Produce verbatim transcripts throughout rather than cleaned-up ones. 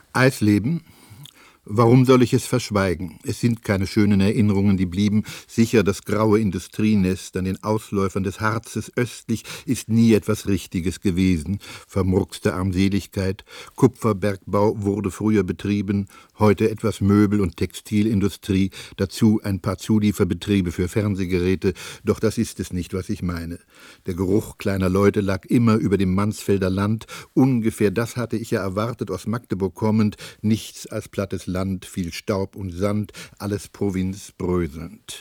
Eisleben? Warum soll ich es verschweigen? Es sind keine schönen Erinnerungen, die blieben. Sicher, das graue Industrienest an den Ausläufern des Harzes östlich ist nie etwas Richtiges gewesen. Vermurkste Armseligkeit. Kupferbergbau wurde früher betrieben, heute etwas Möbel- und Textilindustrie, dazu ein paar Zulieferbetriebe für Fernsehgeräte. Doch das ist es nicht, was ich meine. Der Geruch kleiner Leute lag immer über dem Mansfelder Land. Ungefähr das hatte ich ja erwartet, aus Magdeburg kommend. Nichts als plattes Land. Land, viel Staub und Sand, alles Provinz bröselnd.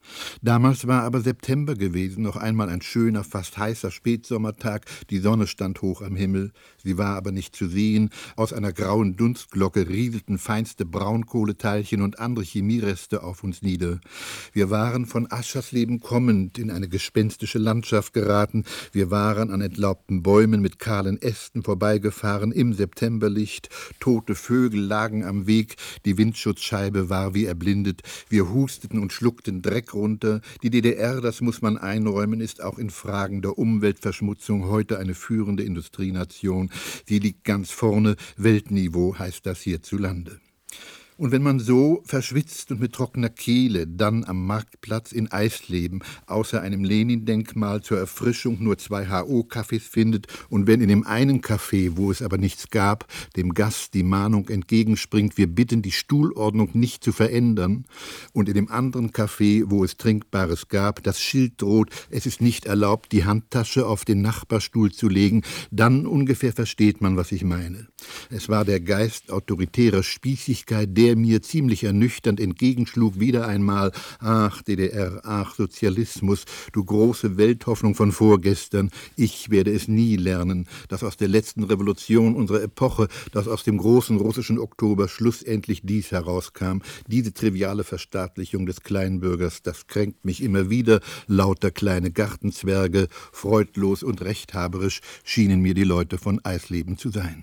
Damals war aber September gewesen, noch einmal ein schöner, fast heißer Spätsommertag, die Sonne stand hoch am Himmel, sie war aber nicht zu sehen, aus einer grauen Dunstglocke rieselten feinste Braunkohleteilchen und andere Chemiereste auf uns nieder. Wir waren von Aschersleben kommend in eine gespenstische Landschaft geraten, wir waren an entlaubten Bäumen mit kahlen Ästen vorbeigefahren im Septemberlicht, tote Vögel lagen am Weg, die Windschutzscheibe war wie erblindet, wir husteten und schluckten Dreck runter. Die D D R, das muss man einräumen, ist auch in Fragen der Umweltverschmutzung heute eine führende Industrienation. Sie liegt ganz vorne, Weltniveau heißt das hierzulande. Und wenn man so verschwitzt und mit trockener Kehle dann am Marktplatz in Eisleben außer einem Lenin-Denkmal zur Erfrischung nur zwei H O-Kaffees findet und wenn in dem einen Café, wo es aber nichts gab, dem Gast die Mahnung entgegenspringt, wir bitten, die Stuhlordnung nicht zu verändern, und in dem anderen Café, wo es Trinkbares gab, das Schild droht, es ist nicht erlaubt, die Handtasche auf den Nachbarstuhl zu legen, dann ungefähr versteht man, was ich meine. Es war der Geist autoritärer Spießigkeit, der der mir ziemlich ernüchternd entgegenschlug, wieder einmal, ach D D R, ach Sozialismus, du große Welthoffnung von vorgestern, ich werde es nie lernen, dass aus der letzten Revolution unserer Epoche, dass aus dem großen russischen Oktober schlussendlich dies herauskam, diese triviale Verstaatlichung des Kleinbürgers, das kränkt mich immer wieder, lauter kleine Gartenzwerge, freudlos und rechthaberisch schienen mir die Leute von Eisleben zu sein.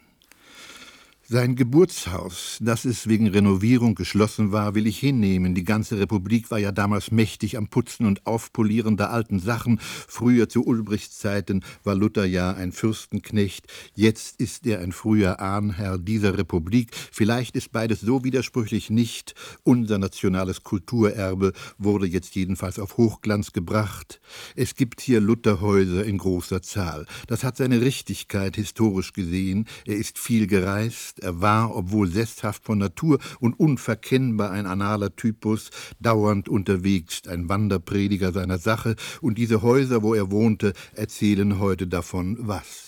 Sein Geburtshaus, das es wegen Renovierung geschlossen war, will ich hinnehmen. Die ganze Republik war ja damals mächtig am Putzen und Aufpolieren der alten Sachen. Früher zu Ulbrichts Zeiten war Luther ja ein Fürstenknecht. Jetzt ist er ein früher Ahnherr dieser Republik. Vielleicht ist beides so widersprüchlich nicht. Unser nationales Kulturerbe wurde jetzt jedenfalls auf Hochglanz gebracht. Es gibt hier Lutherhäuser in großer Zahl. Das hat seine Richtigkeit historisch gesehen. Er ist viel gereist. Er war, obwohl sesshaft von Natur und unverkennbar ein analer Typus, dauernd unterwegs, ein Wanderprediger seiner Sache, und diese Häuser, wo er wohnte, erzählen heute davon was.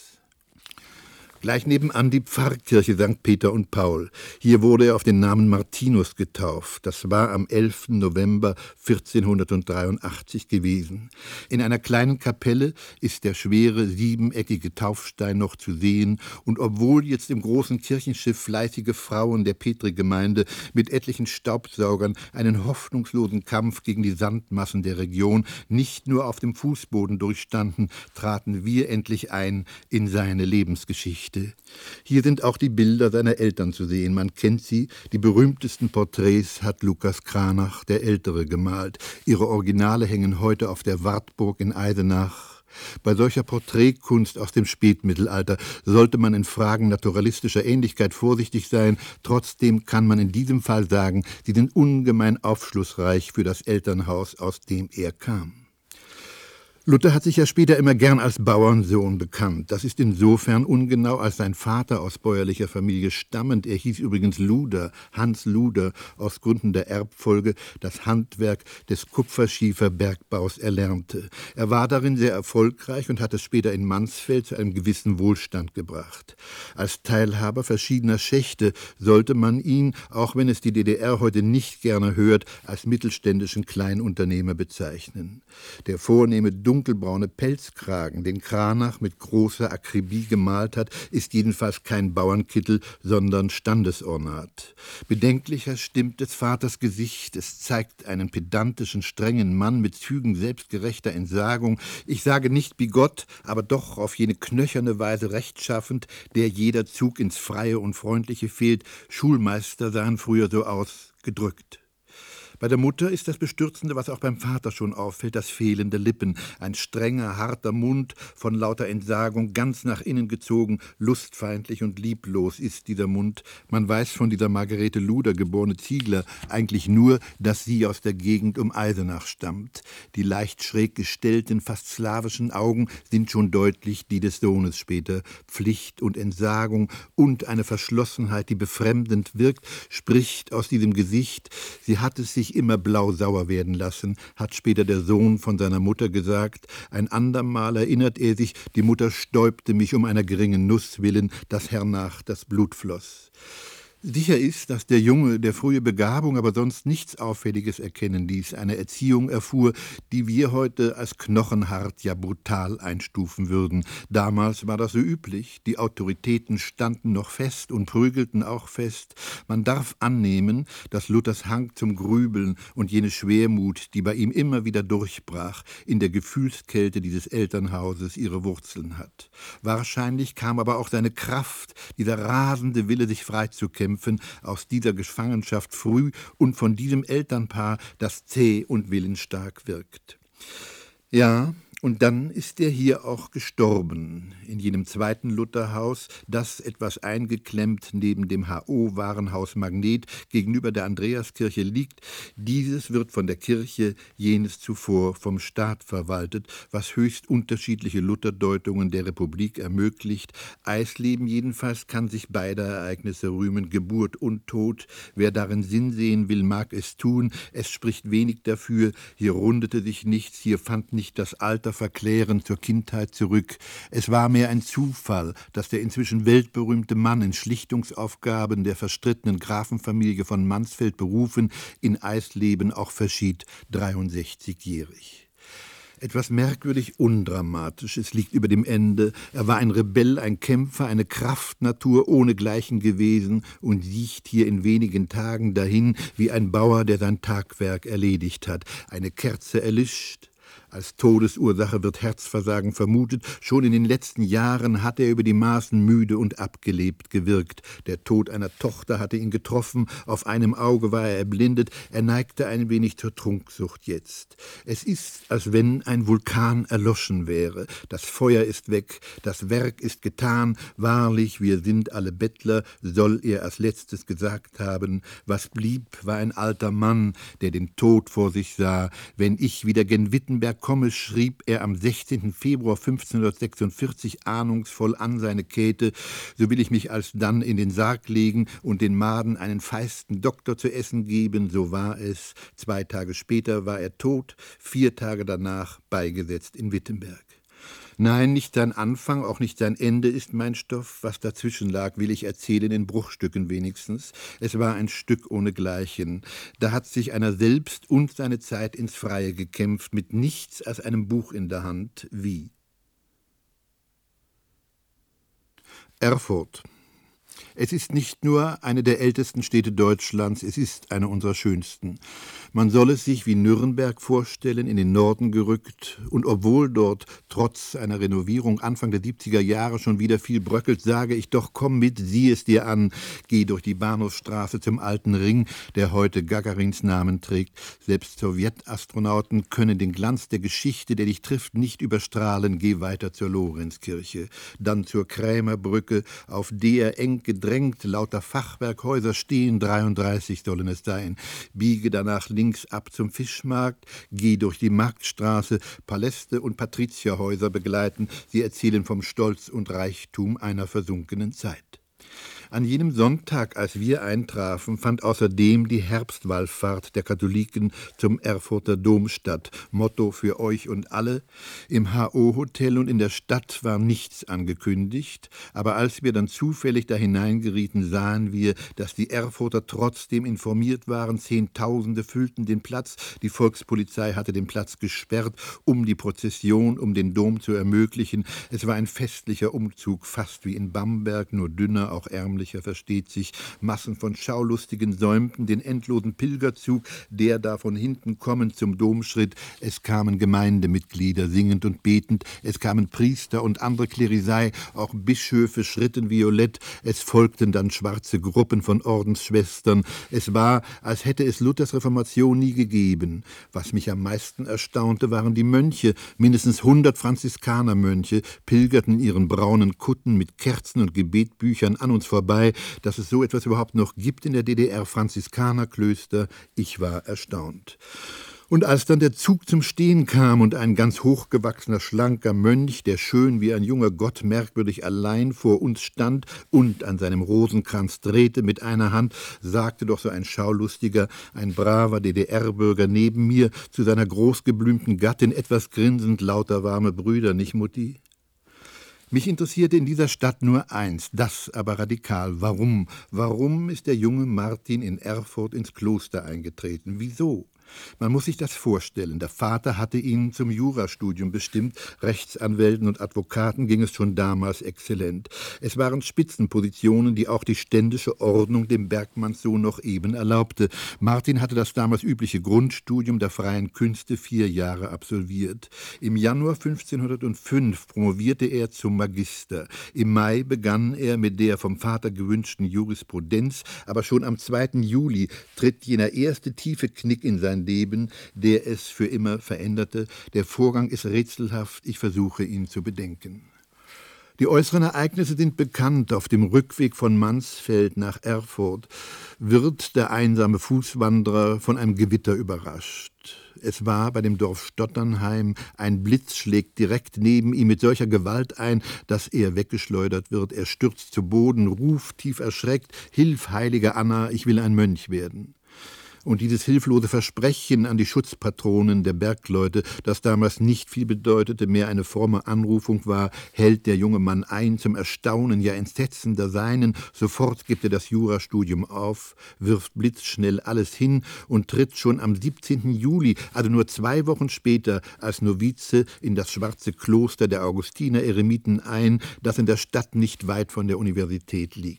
Gleich nebenan die Pfarrkirche Sankt Peter und Paul. Hier wurde er auf den Namen Martinus getauft. Das war am elften November vierzehnhundertdreiundachtzig gewesen. In einer kleinen Kapelle ist der schwere, siebeneckige Taufstein noch zu sehen, und obwohl jetzt im großen Kirchenschiff fleißige Frauen der Petri-Gemeinde mit etlichen Staubsaugern einen hoffnungslosen Kampf gegen die Sandmassen der Region nicht nur auf dem Fußboden durchstanden, traten wir endlich ein in seine Lebensgeschichte. Hier sind auch die Bilder seiner Eltern zu sehen. Man kennt sie. Die berühmtesten Porträts hat Lukas Cranach, der Ältere, gemalt. Ihre Originale hängen heute auf der Wartburg in Eisenach. Bei solcher Porträtkunst aus dem Spätmittelalter sollte man in Fragen naturalistischer Ähnlichkeit vorsichtig sein. Trotzdem kann man in diesem Fall sagen, sie sind ungemein aufschlussreich für das Elternhaus, aus dem er kam. Luther hat sich ja später immer gern als Bauernsohn bekannt. Das ist insofern ungenau, als sein Vater aus bäuerlicher Familie stammend, er hieß übrigens Luder, Hans Luder, aus Gründen der Erbfolge das Handwerk des Kupferschieferbergbaus erlernte. Er war darin sehr erfolgreich und hat es später in Mansfeld zu einem gewissen Wohlstand gebracht. Als Teilhaber verschiedener Schächte sollte man ihn, auch wenn es die D D R heute nicht gerne hört, als mittelständischen Kleinunternehmer bezeichnen. Der vornehme dunkelbraune Pelzkragen, den Cranach mit großer Akribie gemalt hat, ist jedenfalls kein Bauernkittel, sondern Standesornat. Bedenklicher stimmt des Vaters Gesicht. Es zeigt einen pedantischen, strengen Mann mit Zügen selbstgerechter Entsagung. Ich sage nicht bigott, aber doch auf jene knöcherne Weise rechtschaffend, der jeder Zug ins Freie und Freundliche fehlt. Schulmeister sahen früher so aus, gedrückt. Bei der Mutter ist das Bestürzende, was auch beim Vater schon auffällt, das Fehlen der Lippen. Ein strenger, harter Mund, von lauter Entsagung, ganz nach innen gezogen, lustfeindlich und lieblos ist dieser Mund. Man weiß von dieser Margarete Luder, geborene Ziegler, eigentlich nur, dass sie aus der Gegend um Eisenach stammt. Die leicht schräg gestellten, fast slawischen Augen sind schon deutlich die des Sohnes später. Pflicht und Entsagung und eine Verschlossenheit, die befremdend wirkt, spricht aus diesem Gesicht. Sie hat es sich immer blau-sauer werden lassen, hat später der Sohn von seiner Mutter gesagt. Ein andermal erinnert er sich, die Mutter stäubte mich um einer geringen Nuss willen, dass hernach das Blut floss. Sicher ist, dass der Junge, der frühe Begabung, aber sonst nichts Auffälliges erkennen ließ, eine Erziehung erfuhr, die wir heute als knochenhart, ja brutal einstufen würden. Damals war das so üblich. Die Autoritäten standen noch fest und prügelten auch fest. Man darf annehmen, dass Luthers Hang zum Grübeln und jene Schwermut, die bei ihm immer wieder durchbrach, in der Gefühlskälte dieses Elternhauses ihre Wurzeln hat. Wahrscheinlich kam aber auch seine Kraft, dieser rasende Wille, sich freizukämpfen, aus dieser Gefangenschaft früh und von diesem Elternpaar, das zäh und willensstark wirkt. Ja, und dann ist er hier auch gestorben, in jenem zweiten Lutherhaus, das etwas eingeklemmt neben dem H O-Warenhaus Magnet gegenüber der Andreaskirche liegt. Dieses wird von der Kirche, jenes zuvor vom Staat verwaltet, was höchst unterschiedliche Lutherdeutungen der Republik ermöglicht. Eisleben jedenfalls kann sich beider Ereignisse rühmen, Geburt und Tod. Wer darin Sinn sehen will, mag es tun. Es spricht wenig dafür. Hier rundete sich nichts, hier fand nicht das Alter verklären zur Kindheit zurück. Es war mehr ein Zufall, dass der inzwischen weltberühmte Mann in Schlichtungsaufgaben der verstrittenen Grafenfamilie von Mansfeld berufen, in Eisleben auch verschied, dreiundsechzigjährig. Etwas merkwürdig undramatisch, es liegt über dem Ende. Er war ein Rebell, ein Kämpfer, eine Kraftnatur ohnegleichen gewesen und siecht hier in wenigen Tagen dahin, wie ein Bauer, der sein Tagwerk erledigt hat. Eine Kerze erlischt. Als Todesursache wird Herzversagen vermutet. Schon in den letzten Jahren hat er über die Maßen müde und abgelebt gewirkt. Der Tod einer Tochter hatte ihn getroffen. Auf einem Auge war er erblindet. Er neigte ein wenig zur Trunksucht jetzt. Es ist, als wenn ein Vulkan erloschen wäre. Das Feuer ist weg. Das Werk ist getan. Wahrlich, wir sind alle Bettler, soll er als letztes gesagt haben. Was blieb, war ein alter Mann, der den Tod vor sich sah. Wenn ich wieder gen Wittenberg komme, schrieb er am sechzehnten Februar fünfzehnhundertsechsundvierzig ahnungsvoll an seine Käthe, so will ich mich alsdann in den Sarg legen und den Maden einen feisten Doktor zu essen geben, so war es. Zwei Tage später war er tot, vier Tage danach beigesetzt in Wittenberg. Nein, nicht sein Anfang, auch nicht sein Ende ist mein Stoff. Was dazwischen lag, will ich erzählen, in Bruchstücken wenigstens. Es war ein Stück ohnegleichen. Da hat sich einer selbst und seine Zeit ins Freie gekämpft, mit nichts als einem Buch in der Hand. Wie? Erfurt. Es ist nicht nur eine der ältesten Städte Deutschlands, es ist eine unserer schönsten. Man soll es sich wie Nürnberg vorstellen, in den Norden gerückt, und obwohl dort trotz einer Renovierung Anfang der siebziger Jahre schon wieder viel bröckelt, sage ich doch, komm mit, sieh es dir an, geh durch die Bahnhofsstraße zum alten Ring, der heute Gagarins Namen trägt. Selbst Sowjetastronauten können den Glanz der Geschichte, der dich trifft, nicht überstrahlen. Geh weiter zur Lorenzkirche, dann zur Krämerbrücke, auf der eng gedrängt lauter Fachwerkhäuser stehen, dreiunddreißig sollen es sein. Biege danach links ab zum Fischmarkt, geh durch die Marktstraße, Paläste und Patrizierhäuser begleiten, sie erzählen vom Stolz und Reichtum einer versunkenen Zeit. An jenem Sonntag, als wir eintrafen, fand außerdem die Herbstwallfahrt der Katholiken zum Erfurter Dom statt. Motto für euch und alle. Im H O-Hotel und in der Stadt war nichts angekündigt, aber als wir dann zufällig da hineingerieten, sahen wir, dass die Erfurter trotzdem informiert waren. Zehntausende füllten den Platz. Die Volkspolizei hatte den Platz gesperrt, um die Prozession um den Dom zu ermöglichen. Es war ein festlicher Umzug, fast wie in Bamberg, nur dünner, auch ärmlicher. ärmlicher, versteht sich, Massen von Schaulustigen säumten den endlosen Pilgerzug, der da von hinten kommend zum Dom schritt. Es kamen Gemeindemitglieder, singend und betend, es kamen Priester und andere Klerisei, auch Bischöfe schritten violett, es folgten dann schwarze Gruppen von Ordensschwestern. Es war, als hätte es Luthers Reformation nie gegeben. Was mich am meisten erstaunte, waren die Mönche. Mindestens hundert Franziskanermönche pilgerten in ihren braunen Kutten mit Kerzen und Gebetbüchern an uns vorbei. Dass es so etwas überhaupt noch gibt in der D D R, Franziskanerklöster, ich war erstaunt. Und als dann der Zug zum Stehen kam und ein ganz hochgewachsener, schlanker Mönch, der schön wie ein junger Gott merkwürdig allein vor uns stand und an seinem Rosenkranz drehte mit einer Hand, sagte doch so ein Schaulustiger, ein braver D D R-Bürger neben mir zu seiner großgeblümten Gattin etwas grinsend, lauter warme Brüder, nicht Mutti? Mich interessierte in dieser Stadt nur eins, das aber radikal. Warum? Warum ist der junge Martin in Erfurt ins Kloster eingetreten? Wieso? Man muss sich das vorstellen. Der Vater hatte ihn zum Jurastudium bestimmt. Rechtsanwälten und Advokaten ging es schon damals exzellent. Es waren Spitzenpositionen, die auch die ständische Ordnung dem Bergmannssohn noch eben erlaubte. Martin hatte das damals übliche Grundstudium der freien Künste vier Jahre absolviert. Im Januar fünfzehnhundertfünf promovierte er zum Magister. Im Mai begann er mit der vom Vater gewünschten Jurisprudenz, aber schon am zweiten Juli tritt jener erste tiefe Knick in sein Leben, der es für immer veränderte. Der Vorgang ist rätselhaft, ich versuche ihn zu bedenken. Die äußeren Ereignisse sind bekannt. Auf dem Rückweg von Mansfeld nach Erfurt wird der einsame Fußwanderer von einem Gewitter überrascht. Es war bei dem Dorf Stotternheim, ein Blitz schlägt direkt neben ihm mit solcher Gewalt ein, dass er weggeschleudert wird. Er stürzt zu Boden, ruft tief erschreckt, »Hilf, heilige Anna, ich will ein Mönch werden.« Und dieses hilflose Versprechen an die Schutzpatronen der Bergleute, das damals nicht viel bedeutete, mehr eine fromme Anrufung war, hält der junge Mann ein, zum Erstaunen, ja Entsetzen der Seinen. Sofort gibt er das Jurastudium auf, wirft blitzschnell alles hin und tritt schon am siebzehnten Juli, also nur zwei Wochen später, als Novize in das schwarze Kloster der Augustiner-Eremiten ein, das in der Stadt nicht weit von der Universität liegt.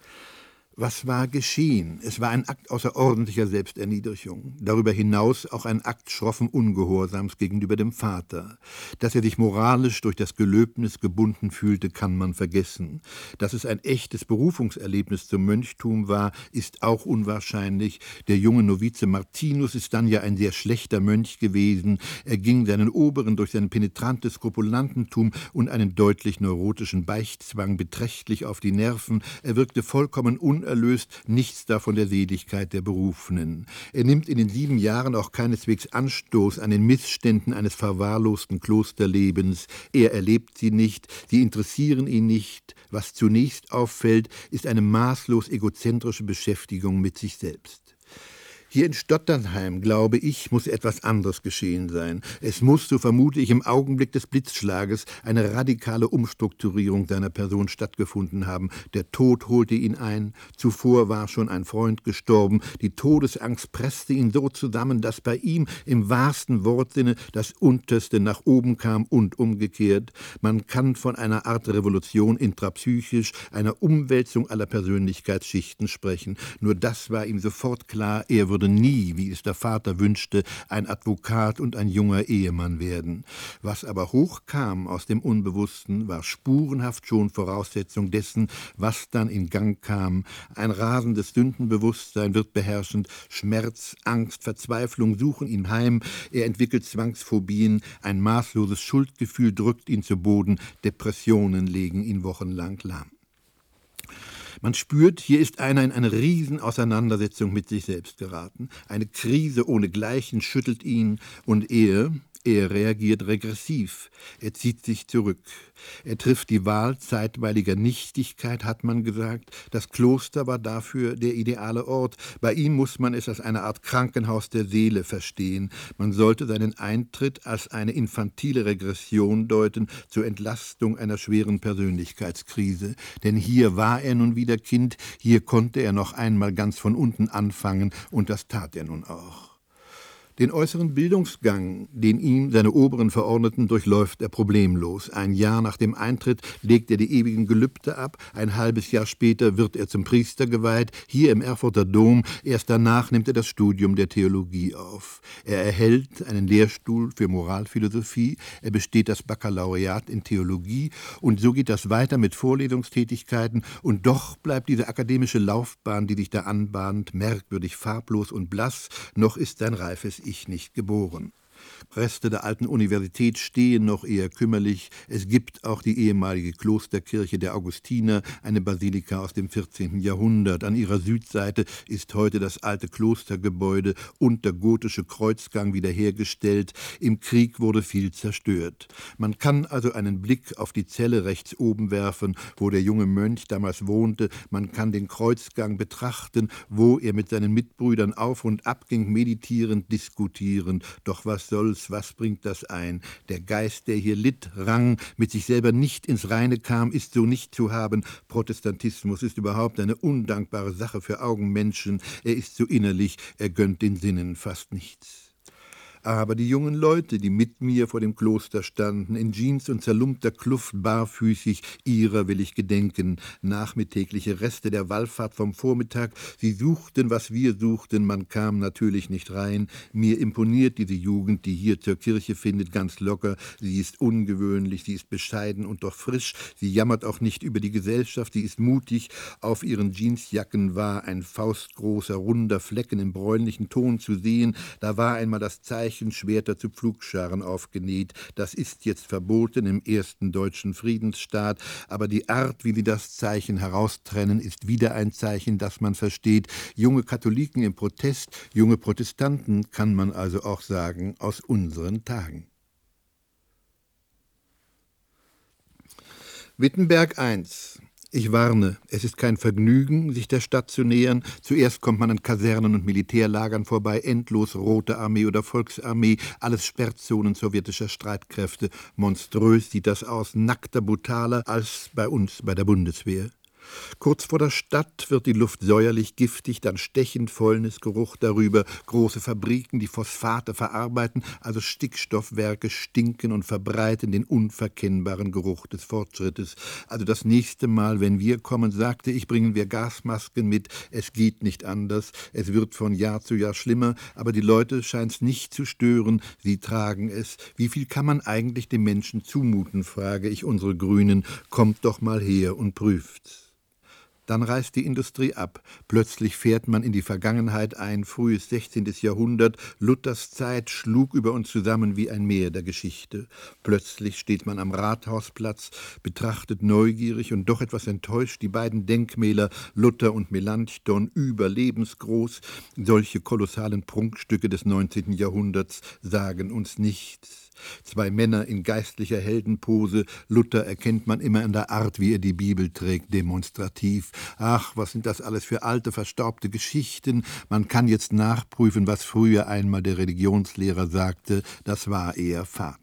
Was war geschehen? Es war ein Akt außerordentlicher Selbsterniedrigung. Darüber hinaus auch ein Akt schroffen Ungehorsams gegenüber dem Vater. Dass er sich moralisch durch das Gelöbnis gebunden fühlte, kann man vergessen. Dass es ein echtes Berufungserlebnis zum Mönchtum war, ist auch unwahrscheinlich. Der junge Novize Martinus ist dann ja ein sehr schlechter Mönch gewesen. Er ging seinen Oberen durch sein penetrantes Skrupulantentum und einen deutlich neurotischen Beichtzwang beträchtlich auf die Nerven. Er wirkte vollkommen un erlöst, nichts davon der Seligkeit der Berufenen. Er nimmt in den sieben Jahren auch keineswegs Anstoß an den Missständen eines verwahrlosten Klosterlebens. Er erlebt sie nicht, sie interessieren ihn nicht. Was zunächst auffällt, ist eine maßlos egozentrische Beschäftigung mit sich selbst. Hier in Stotternheim, glaube ich, muss etwas anderes geschehen sein. Es muss, so vermute ich, im Augenblick des Blitzschlages eine radikale Umstrukturierung seiner Person stattgefunden haben. Der Tod holte ihn ein, zuvor war schon ein Freund gestorben. Die Todesangst presste ihn so zusammen, dass bei ihm im wahrsten Wortsinne das Unterste nach oben kam und umgekehrt. Man kann von einer Art Revolution intrapsychisch, einer Umwälzung aller Persönlichkeitsschichten sprechen. Nur das war ihm sofort klar, er würde nie, wie es der Vater wünschte, ein Advokat und ein junger Ehemann werden. Was aber hochkam aus dem Unbewussten, war spurenhaft schon Voraussetzung dessen, was dann in Gang kam. Ein rasendes Sündenbewusstsein wird beherrschend, Schmerz, Angst, Verzweiflung suchen ihn heim, er entwickelt Zwangsphobien, ein maßloses Schuldgefühl drückt ihn zu Boden, Depressionen legen ihn wochenlang lahm. Man spürt, hier ist einer in eine Riesenauseinandersetzung mit sich selbst geraten. Eine Krise ohnegleichen schüttelt ihn und er, er reagiert regressiv. Er zieht sich zurück. Er trifft die Wahl zeitweiliger Nichtigkeit, hat man gesagt. Das Kloster war dafür der ideale Ort. Bei ihm muss man es als eine Art Krankenhaus der Seele verstehen. Man sollte seinen Eintritt als eine infantile Regression deuten zur Entlastung einer schweren Persönlichkeitskrise. Denn hier war er nun wieder Kind, hier konnte er noch einmal ganz von unten anfangen und das tat er nun auch. Den äußeren Bildungsgang, den ihm seine Oberen verordneten, durchläuft er problemlos. Ein Jahr nach dem Eintritt legt er die ewigen Gelübde ab, ein halbes Jahr später wird er zum Priester geweiht, hier im Erfurter Dom, erst danach nimmt er das Studium der Theologie auf. Er erhält einen Lehrstuhl für Moralphilosophie, er besteht das Baccalaureat in Theologie und so geht das weiter mit Vorlesungstätigkeiten und doch bleibt diese akademische Laufbahn, die sich da anbahnt, merkwürdig farblos und blass, noch ist sein reifes Ich nicht geboren. Reste der alten Universität stehen noch eher kümmerlich. Es gibt auch die ehemalige Klosterkirche der Augustiner, eine Basilika aus dem vierzehnten Jahrhundert. An ihrer Südseite ist heute das alte Klostergebäude und der gotische Kreuzgang wiederhergestellt. Im Krieg wurde viel zerstört. Man kann also einen Blick auf die Zelle rechts oben werfen, wo der junge Mönch damals wohnte. Man kann den Kreuzgang betrachten, wo er mit seinen Mitbrüdern auf und ab ging, meditierend, diskutierend. Doch was soll's, was bringt das ein? Der Geist, der hier litt, rang, mit sich selber nicht ins Reine kam, ist so nicht zu haben. Protestantismus ist überhaupt eine undankbare Sache für Augenmenschen. Er ist so innerlich, er gönnt den Sinnen fast nichts. Aber die jungen Leute, die mit mir vor dem Kloster standen, in Jeans und zerlumpter Kluft, barfüßig, ihrer will ich gedenken. Nachmittägliche Reste der Wallfahrt vom Vormittag. Sie suchten, was wir suchten, man kam natürlich nicht rein. Mir imponiert diese Jugend, die hier zur Kirche findet, ganz locker. Sie ist ungewöhnlich, sie ist bescheiden und doch frisch. Sie jammert auch nicht über die Gesellschaft, sie ist mutig. Auf ihren Jeansjacken war ein faustgroßer, runder Flecken im bräunlichen Ton zu sehen. Da war einmal das Zeichen, Schwerter zu Pflugscharen aufgenäht. Das ist jetzt verboten im ersten deutschen Friedensstaat, aber die Art, wie sie das Zeichen heraustrennen, ist wieder ein Zeichen, das man versteht. Junge Katholiken im Protest, junge Protestanten, kann man also auch sagen, aus unseren Tagen. Wittenberg eins. Ich warne, es ist kein Vergnügen, sich der Stadt zu nähern. Zuerst kommt man an Kasernen und Militärlagern vorbei, endlos Rote Armee oder Volksarmee, alles Sperrzonen sowjetischer Streitkräfte. Monströs sieht das aus, nackter, brutaler als bei uns bei der Bundeswehr. Kurz vor der Stadt wird die Luft säuerlich giftig, dann stechend Fäulnisgeruch darüber, große Fabriken, die Phosphate verarbeiten, also Stickstoffwerke, stinken und verbreiten den unverkennbaren Geruch des Fortschrittes. Also das nächste Mal, wenn wir kommen, sagte ich, bringen wir Gasmasken mit, es geht nicht anders, es wird von Jahr zu Jahr schlimmer, aber die Leute scheint's nicht zu stören, sie tragen es. Wie viel kann man eigentlich dem Menschen zumuten, frage ich unsere Grünen, kommt doch mal her und prüft's. Dann reißt die Industrie ab. Plötzlich fährt man in die Vergangenheit ein, frühes sechzehntes Jahrhundert. Luthers Zeit schlug über uns zusammen wie ein Meer der Geschichte. Plötzlich steht man am Rathausplatz, betrachtet neugierig und doch etwas enttäuscht die beiden Denkmäler Luther und Melanchthon, überlebensgroß. Solche kolossalen Prunkstücke des neunzehnten Jahrhunderts sagen uns nichts. Zwei Männer in geistlicher Heldenpose. Luther erkennt man immer an der Art, wie er die Bibel trägt, demonstrativ. Ach, was sind das alles für alte, verstaubte Geschichten. Man kann jetzt nachprüfen, was früher einmal der Religionslehrer sagte. Das war eher Fad.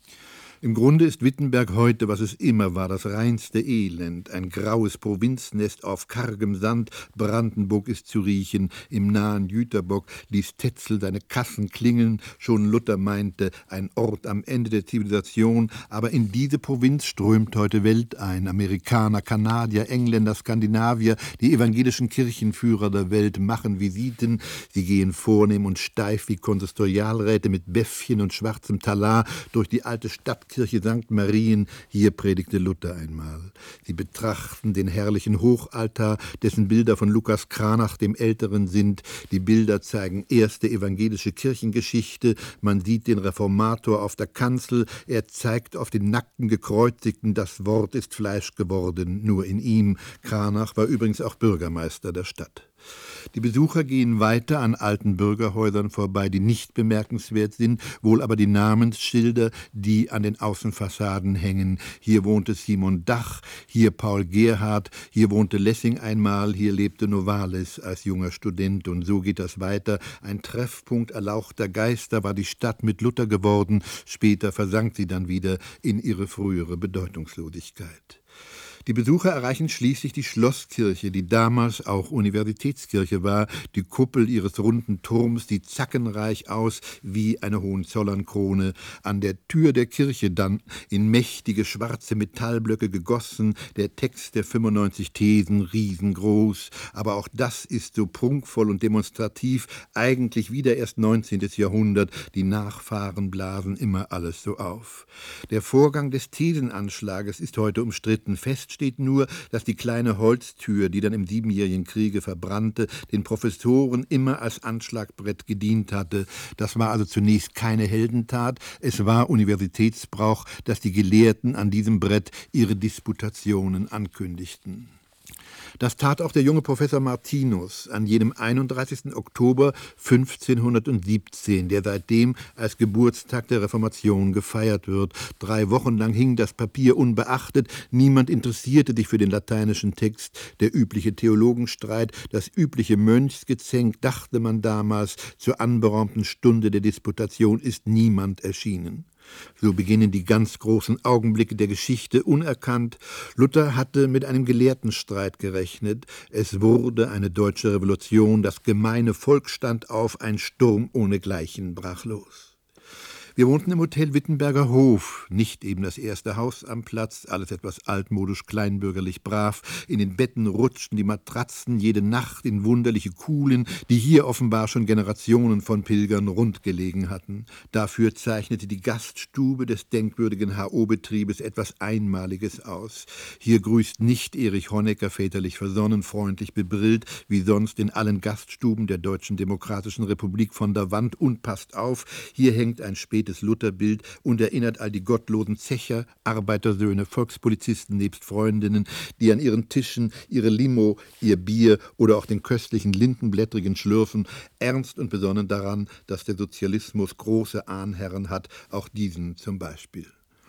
Im Grunde ist Wittenberg heute, was es immer war, das reinste Elend, ein graues Provinznest auf kargem Sand. Brandenburg ist zu riechen, im nahen Jüterbock ließ Tetzel seine Kassen klingeln, schon Luther meinte, ein Ort am Ende der Zivilisation, aber in diese Provinz strömt heute Welt ein, Amerikaner, Kanadier, Engländer, Skandinavier, die evangelischen Kirchenführer der Welt machen Visiten, sie gehen vornehm und steif wie Konsistorialräte mit Bäffchen und schwarzem Talar durch die alte Stadt Kirche Sankt Marien, hier predigte Luther einmal. Sie betrachten den herrlichen Hochaltar, dessen Bilder von Lukas Cranach dem Älteren sind. Die Bilder zeigen erste evangelische Kirchengeschichte. Man sieht den Reformator auf der Kanzel. Er zeigt auf den nackten Gekreuzigten, das Wort ist Fleisch geworden, nur in ihm. Cranach war übrigens auch Bürgermeister der Stadt. Die Besucher gehen weiter an alten Bürgerhäusern vorbei, die nicht bemerkenswert sind, wohl aber die Namensschilder, die an den Außenfassaden hängen. Hier wohnte Simon Dach, hier Paul Gerhardt, hier wohnte Lessing einmal, hier lebte Novalis als junger Student und so geht das weiter. Ein Treffpunkt erlauchter Geister war die Stadt mit Luther geworden, später versank sie dann wieder in ihre frühere Bedeutungslosigkeit. Die Besucher erreichen schließlich die Schlosskirche, die damals auch Universitätskirche war. Die Kuppel ihres runden Turms sieht zackenreich aus wie eine Hohenzollernkrone. An der Tür der Kirche dann, in mächtige schwarze Metallblöcke gegossen, der Text der fünfundneunzig Thesen riesengroß. Aber auch das ist so prunkvoll und demonstrativ, eigentlich wieder erst neunzehntes Jahrhundert. Die Nachfahren blasen immer alles so auf. Der Vorgang des Thesenanschlages ist heute umstritten. Fest steht nur, dass die kleine Holztür, die dann im Siebenjährigen Kriege verbrannte, den Professoren immer als Anschlagbrett gedient hatte. Das war also zunächst keine Heldentat, es war Universitätsbrauch, dass die Gelehrten an diesem Brett ihre Disputationen ankündigten. Das tat auch der junge Professor Martinus an jenem einunddreißigsten Oktober fünfzehnhundertsiebzehn, der seitdem als Geburtstag der Reformation gefeiert wird. Drei Wochen lang hing das Papier unbeachtet, niemand interessierte sich für den lateinischen Text. Der übliche Theologenstreit, das übliche Mönchsgezänk, dachte man damals, zur anberaumten Stunde der Disputation ist niemand erschienen. So beginnen die ganz großen Augenblicke der Geschichte unerkannt. Luther hatte mit einem Gelehrtenstreit gerechnet. Es wurde eine deutsche Revolution, das gemeine Volk stand auf, ein Sturm ohnegleichen brach los. Wir wohnten im Hotel Wittenberger Hof, nicht eben das erste Haus am Platz, alles etwas altmodisch, kleinbürgerlich brav. In den Betten rutschten die Matratzen jede Nacht in wunderliche Kuhlen, die hier offenbar schon Generationen von Pilgern rundgelegen hatten. Dafür zeichnete die Gaststube des denkwürdigen H O-Betriebes etwas Einmaliges aus. Hier grüßt nicht Erich Honecker väterlich versonnen, freundlich bebrillt, wie sonst in allen Gaststuben der Deutschen Demokratischen Republik von der Wand, und passt auf, hier hängt ein spätes Lutherbild und erinnert all die gottlosen Zecher, Arbeitersöhne, Volkspolizisten nebst Freundinnen, die an ihren Tischen ihre Limo, ihr Bier oder auch den köstlichen Lindenblättrigen schlürfen, ernst und besonnen daran, dass der Sozialismus große Ahnherren hat, auch diesen zum Beispiel.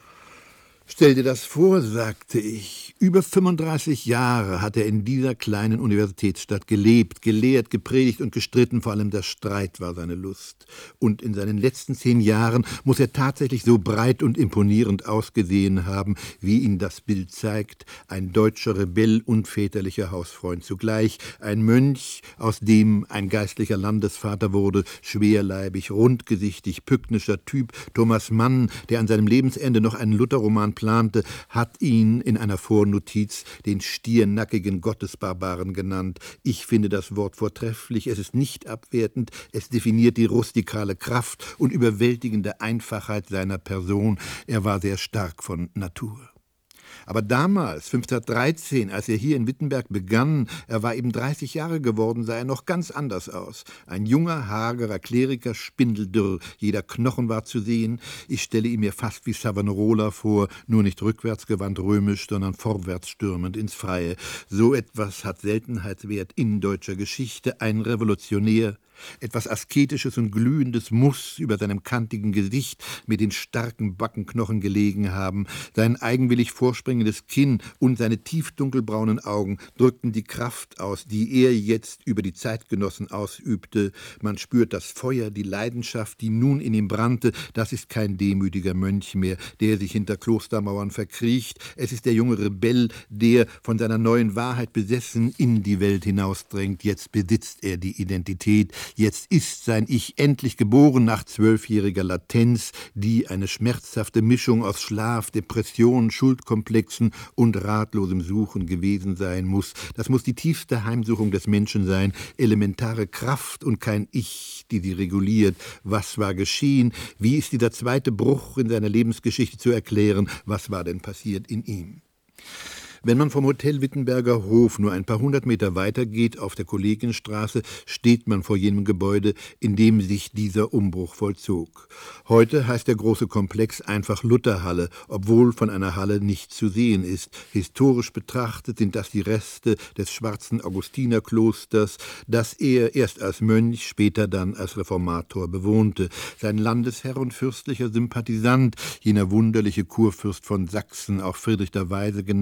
»Stell dir das vor«, sagte ich. Über fünfunddreißig Jahre hat er in dieser kleinen Universitätsstadt gelebt, gelehrt, gepredigt und gestritten, vor allem der Streit war seine Lust. Und in seinen letzten zehn Jahren muss er tatsächlich so breit und imponierend ausgesehen haben, wie ihn das Bild zeigt, ein deutscher Rebell und väterlicher Hausfreund zugleich, ein Mönch, aus dem ein geistlicher Landesvater wurde, schwerleibig, rundgesichtig, pücknischer Typ. Thomas Mann, der an seinem Lebensende noch einen Lutherroman plante, hat ihn in einer Vornotiz den stiernackigen Gottesbarbaren genannt. Ich finde das Wort vortrefflich, es ist nicht abwertend, es definiert die rustikale Kraft und überwältigende Einfachheit seiner Person. Er war sehr stark von Natur. Aber damals, fünfzehnhundertdreizehn, als er hier in Wittenberg begann, er war eben dreißig Jahre geworden, sah er noch ganz anders aus. Ein junger, hagerer Kleriker, spindeldürr, jeder Knochen war zu sehen. Ich stelle ihn mir fast wie Savonarola vor, nur nicht rückwärtsgewandt römisch, sondern vorwärts stürmend ins Freie. So etwas hat Seltenheitswert in deutscher Geschichte, ein Revolutionär. Etwas Asketisches und Glühendes muss über seinem kantigen Gesicht mit den starken Backenknochen gelegen haben. Sein eigenwillig vorspringendes Kinn und seine tiefdunkelbraunen Augen drückten die Kraft aus, die er jetzt über die Zeitgenossen ausübte. Man spürt das Feuer, die Leidenschaft, die nun in ihm brannte. Das ist kein demütiger Mönch mehr, der sich hinter Klostermauern verkriecht. Es ist der junge Rebell, der, von seiner neuen Wahrheit besessen, in die Welt hinausdrängt. Jetzt besitzt er die Identität. Jetzt ist sein Ich endlich geboren nach zwölfjähriger Latenz, die eine schmerzhafte Mischung aus Schlaf, Depression, Schuldkomplexen und ratlosem Suchen gewesen sein muss. Das muss die tiefste Heimsuchung des Menschen sein, elementare Kraft und kein Ich, die sie reguliert. Was war geschehen? Wie ist dieser zweite Bruch in seiner Lebensgeschichte zu erklären? Was war denn passiert in ihm? Wenn man vom Hotel Wittenberger Hof nur ein paar hundert Meter weiter geht, auf der Kollegienstraße, steht man vor jenem Gebäude, in dem sich dieser Umbruch vollzog. Heute heißt der große Komplex einfach Lutherhalle, obwohl von einer Halle nichts zu sehen ist. Historisch betrachtet sind das die Reste des schwarzen Augustinerklosters, das er erst als Mönch, später dann als Reformator bewohnte. Sein Landesherr und fürstlicher Sympathisant, jener wunderliche Kurfürst von Sachsen, auch Friedrich der Weise genannt,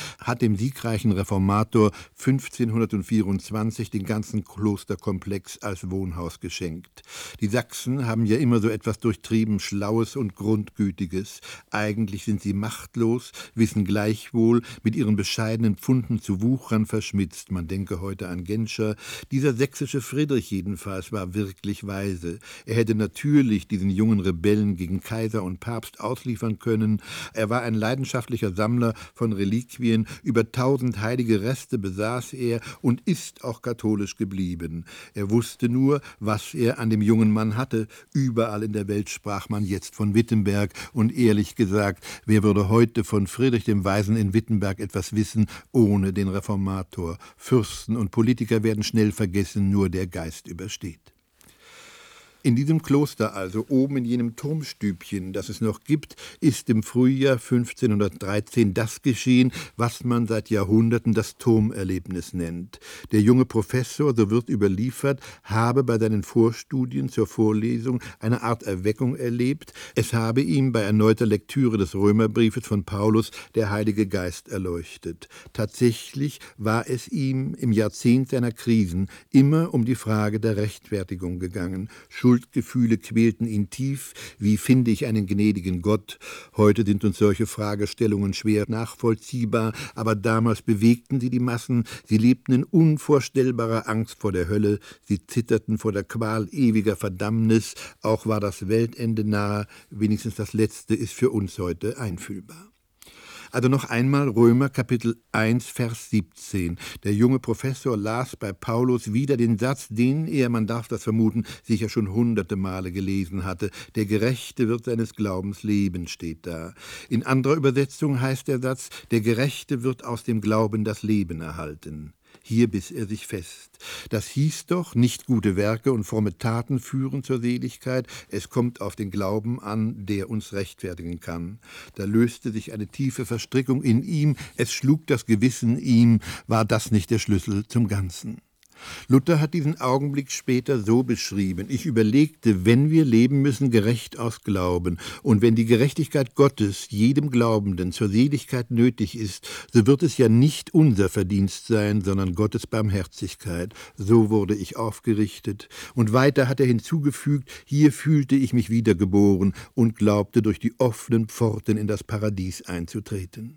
hat dem siegreichen Reformator fünfzehnhundertvierundzwanzig den ganzen Klosterkomplex als Wohnhaus geschenkt. Die Sachsen haben ja immer so etwas durchtrieben Schlaues und Grundgütiges. Eigentlich sind sie machtlos, wissen gleichwohl, mit ihren bescheidenen Pfunden zu wuchern verschmitzt. Man denke heute an Genscher. Dieser sächsische Friedrich jedenfalls war wirklich weise. Er hätte natürlich diesen jungen Rebellen gegen Kaiser und Papst ausliefern können. Er war ein leidenschaftlicher Sammler von Reliquien. Über tausend heilige Reste besaß er und ist auch katholisch geblieben. Er wusste nur, was er an dem jungen Mann hatte. Überall in der Welt sprach man jetzt von Wittenberg. Und ehrlich gesagt, wer würde heute von Friedrich dem Weisen in Wittenberg etwas wissen, ohne den Reformator? Fürsten und Politiker werden schnell vergessen, nur der Geist übersteht. In diesem Kloster also, oben in jenem Turmstübchen, das es noch gibt, ist im Frühjahr fünfzehnhundertdreizehn das geschehen, was man seit Jahrhunderten das Turmerlebnis nennt. Der junge Professor, so wird überliefert, habe bei seinen Vorstudien zur Vorlesung eine Art Erweckung erlebt. Es habe ihm bei erneuter Lektüre des Römerbriefes von Paulus der Heilige Geist erleuchtet. Tatsächlich war es ihm im Jahrzehnt seiner Krisen immer um die Frage der Rechtfertigung gegangen. Schuldgefühle quälten ihn tief. Wie finde ich einen gnädigen Gott? Heute sind uns solche Fragestellungen schwer nachvollziehbar, aber damals bewegten sie die Massen. Sie lebten in unvorstellbarer Angst vor der Hölle. Sie zitterten vor der Qual ewiger Verdammnis. Auch war das Weltende nahe. Wenigstens das Letzte ist für uns heute einfühlbar. Also noch einmal Römer Kapitel eins, Vers siebzehn. Der junge Professor las bei Paulus wieder den Satz, den er, man darf das vermuten, sicher schon hunderte Male gelesen hatte. Der Gerechte wird seines Glaubens leben, steht da. In anderer Übersetzung heißt der Satz, der Gerechte wird aus dem Glauben das Leben erhalten. Hier biss er sich fest. Das hieß doch, nicht gute Werke und fromme Taten führen zur Seligkeit. Es kommt auf den Glauben an, der uns rechtfertigen kann. Da löste sich eine tiefe Verstrickung in ihm. Es schlug das Gewissen ihm. War das nicht der Schlüssel zum Ganzen? Luther hat diesen Augenblick später so beschrieben: Ich überlegte, wenn wir leben müssen, gerecht aus Glauben, und wenn die Gerechtigkeit Gottes jedem Glaubenden zur Seligkeit nötig ist, so wird es ja nicht unser Verdienst sein, sondern Gottes Barmherzigkeit. So wurde ich aufgerichtet. Und weiter hat er hinzugefügt, hier fühlte ich mich wiedergeboren und glaubte, durch die offenen Pforten in das Paradies einzutreten.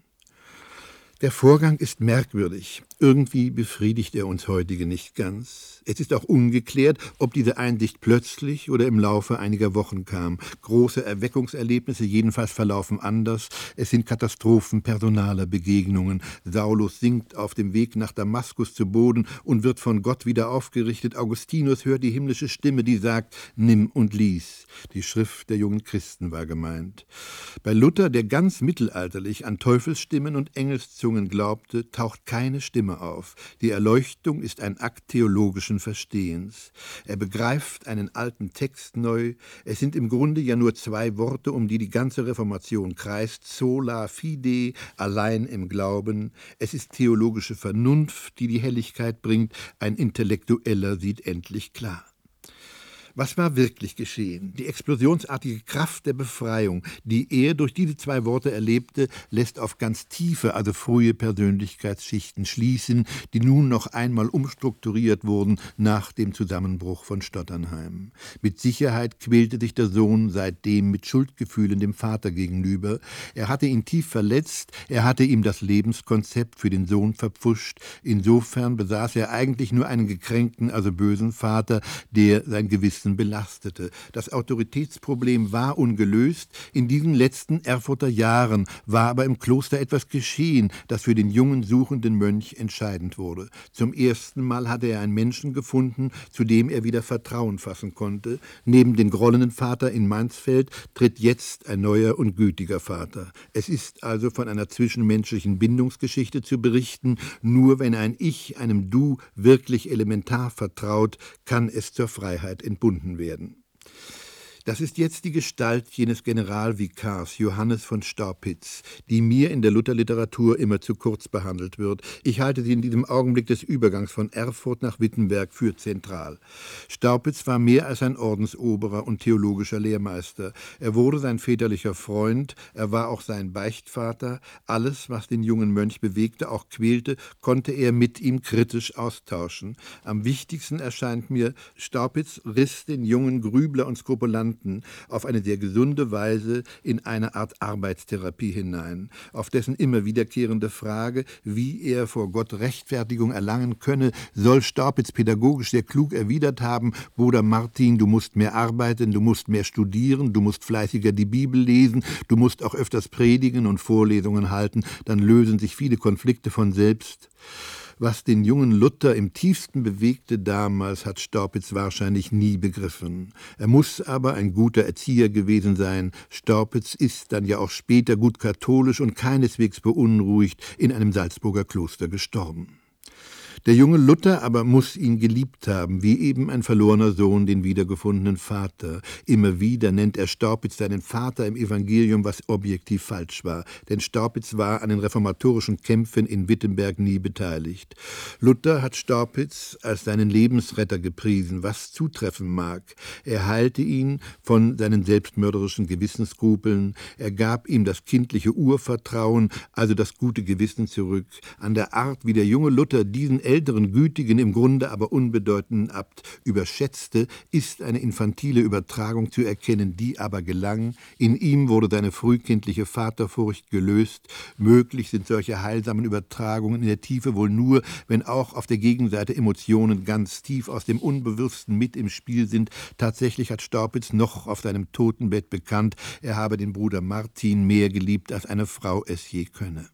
Der Vorgang ist merkwürdig. Irgendwie befriedigt er uns heutige nicht ganz. Es ist auch ungeklärt, ob diese Einsicht plötzlich oder im Laufe einiger Wochen kam. Große Erweckungserlebnisse jedenfalls verlaufen anders. Es sind Katastrophen personaler Begegnungen. Saulus sinkt auf dem Weg nach Damaskus zu Boden und wird von Gott wieder aufgerichtet. Augustinus hört die himmlische Stimme, die sagt, nimm und lies. Die Schrift der jungen Christen war gemeint. Bei Luther, der ganz mittelalterlich an Teufelsstimmen und Engelszungen glaubte, taucht keine Stimme auf. Die Erleuchtung ist ein Akt theologischen Verstehens. Er begreift einen alten Text neu. Es sind im Grunde ja nur zwei Worte, um die die ganze Reformation kreist: sola fide, allein im Glauben. Es ist theologische Vernunft, die die Helligkeit bringt. Ein Intellektueller sieht endlich klar. Was war wirklich geschehen? Die explosionsartige Kraft der Befreiung, die er durch diese zwei Worte erlebte, lässt auf ganz tiefe, also frühe Persönlichkeitsschichten schließen, die nun noch einmal umstrukturiert wurden nach dem Zusammenbruch von Stotternheim. Mit Sicherheit quälte sich der Sohn seitdem mit Schuldgefühlen dem Vater gegenüber. Er hatte ihn tief verletzt, er hatte ihm das Lebenskonzept für den Sohn verpfuscht. Insofern besaß er eigentlich nur einen gekränkten, also bösen Vater, der sein Gewissen belastete. Das Autoritätsproblem war ungelöst. In diesen letzten Erfurter Jahren war aber im Kloster etwas geschehen, das für den jungen suchenden Mönch entscheidend wurde. Zum ersten Mal hatte er einen Menschen gefunden, zu dem er wieder Vertrauen fassen konnte. Neben dem grollenden Vater in Mansfeld tritt jetzt ein neuer und gütiger Vater. Es ist also von einer zwischenmenschlichen Bindungsgeschichte zu berichten. Nur wenn ein Ich einem Du wirklich elementar vertraut, kann es zur Freiheit entbunden werden. Das ist jetzt die Gestalt jenes Generalvikars Johannes von Staupitz, die mir in der Lutherliteratur immer zu kurz behandelt wird. Ich halte sie in diesem Augenblick des Übergangs von Erfurt nach Wittenberg für zentral. Staupitz war mehr als ein Ordensoberer und theologischer Lehrmeister. Er wurde sein väterlicher Freund, er war auch sein Beichtvater. Alles, was den jungen Mönch bewegte, auch quälte, konnte er mit ihm kritisch austauschen. Am wichtigsten erscheint mir, Staupitz riss den jungen Grübler und Skrupulanten auf eine sehr gesunde Weise in eine Art Arbeitstherapie hinein, auf dessen immer wiederkehrende Frage, wie er vor Gott Rechtfertigung erlangen könne, soll Staupitz pädagogisch sehr klug erwidert haben: Bruder Martin, du musst mehr arbeiten, du musst mehr studieren, du musst fleißiger die Bibel lesen, du musst auch öfters predigen und Vorlesungen halten, dann lösen sich viele Konflikte von selbst. Was den jungen Luther im tiefsten bewegte damals, hat Staupitz wahrscheinlich nie begriffen. Er muss aber ein guter Erzieher gewesen sein. Staupitz ist dann ja auch später gut katholisch und keineswegs beunruhigt in einem Salzburger Kloster gestorben. Der junge Luther aber muss ihn geliebt haben, wie eben ein verlorener Sohn den wiedergefundenen Vater. Immer wieder nennt er Staupitz seinen Vater im Evangelium, was objektiv falsch war, denn Staupitz war an den reformatorischen Kämpfen in Wittenberg nie beteiligt. Luther hat Staupitz als seinen Lebensretter gepriesen, was zutreffen mag. Er heilte ihn von seinen selbstmörderischen Gewissensskrupeln, er gab ihm das kindliche Urvertrauen, also das gute Gewissen zurück. An der Art, wie der junge Luther diesen älteren, gütigen, im Grunde aber unbedeutenden Abt überschätzte, ist eine infantile Übertragung zu erkennen, die aber gelang. In ihm wurde seine frühkindliche Vaterfurcht gelöst. Möglich sind solche heilsamen Übertragungen in der Tiefe wohl nur, wenn auch auf der Gegenseite Emotionen ganz tief aus dem Unbewussten mit im Spiel sind. Tatsächlich hat Staupitz noch auf seinem Totenbett bekannt, er habe den Bruder Martin mehr geliebt, als eine Frau es je könne.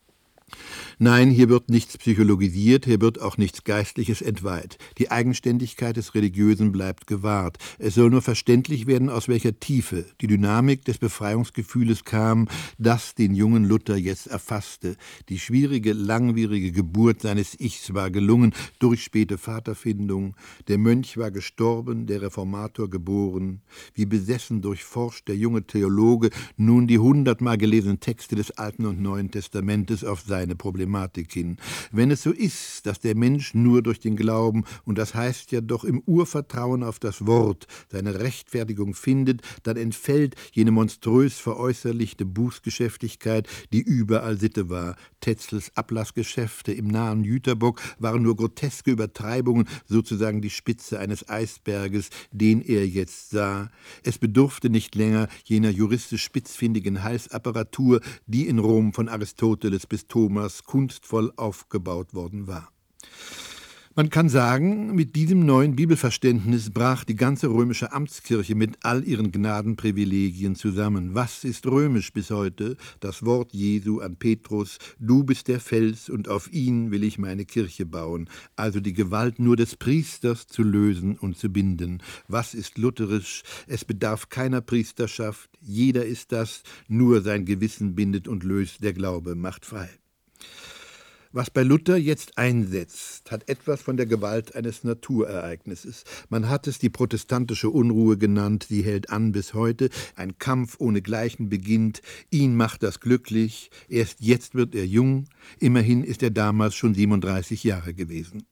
Nein, hier wird nichts psychologisiert, hier wird auch nichts Geistliches entweiht. Die Eigenständigkeit des Religiösen bleibt gewahrt. Es soll nur verständlich werden, aus welcher Tiefe die Dynamik des Befreiungsgefühles kam, das den jungen Luther jetzt erfasste. Die schwierige, langwierige Geburt seines Ichs war gelungen durch späte Vaterfindung. Der Mönch war gestorben, der Reformator geboren. Wie besessen durchforscht der junge Theologe nun die hundertmal gelesenen Texte des Alten und Neuen Testamentes auf seine Problematik hin. Wenn es so ist, dass der Mensch nur durch den Glauben, und das heißt ja doch im Urvertrauen auf das Wort, seine Rechtfertigung findet, dann entfällt jene monströs veräußerlichte Bußgeschäftigkeit, die überall Sitte war. Tetzels Ablassgeschäfte im nahen Jüterbock waren nur groteske Übertreibungen, sozusagen die Spitze eines Eisberges, den er jetzt sah. Es bedurfte nicht länger jener juristisch spitzfindigen Heilsapparatur, die in Rom von Aristoteles bis Thomas kunstvoll aufgebaut worden war. Man kann sagen, mit diesem neuen Bibelverständnis brach die ganze römische Amtskirche mit all ihren Gnadenprivilegien zusammen. Was ist römisch bis heute? Das Wort Jesu an Petrus: Du bist der Fels und auf ihn will ich meine Kirche bauen. Also die Gewalt nur des Priesters zu lösen und zu binden. Was ist lutherisch? Es bedarf keiner Priesterschaft. Jeder ist das, nur sein Gewissen bindet und löst, der Glaube macht frei. Was bei Luther jetzt einsetzt, hat etwas von der Gewalt eines Naturereignisses. Man hat es die protestantische Unruhe genannt, sie hält an bis heute. Ein Kampf ohnegleichen beginnt, ihn macht das glücklich, erst jetzt wird er jung, immerhin ist er damals schon siebenunddreißig Jahre gewesen.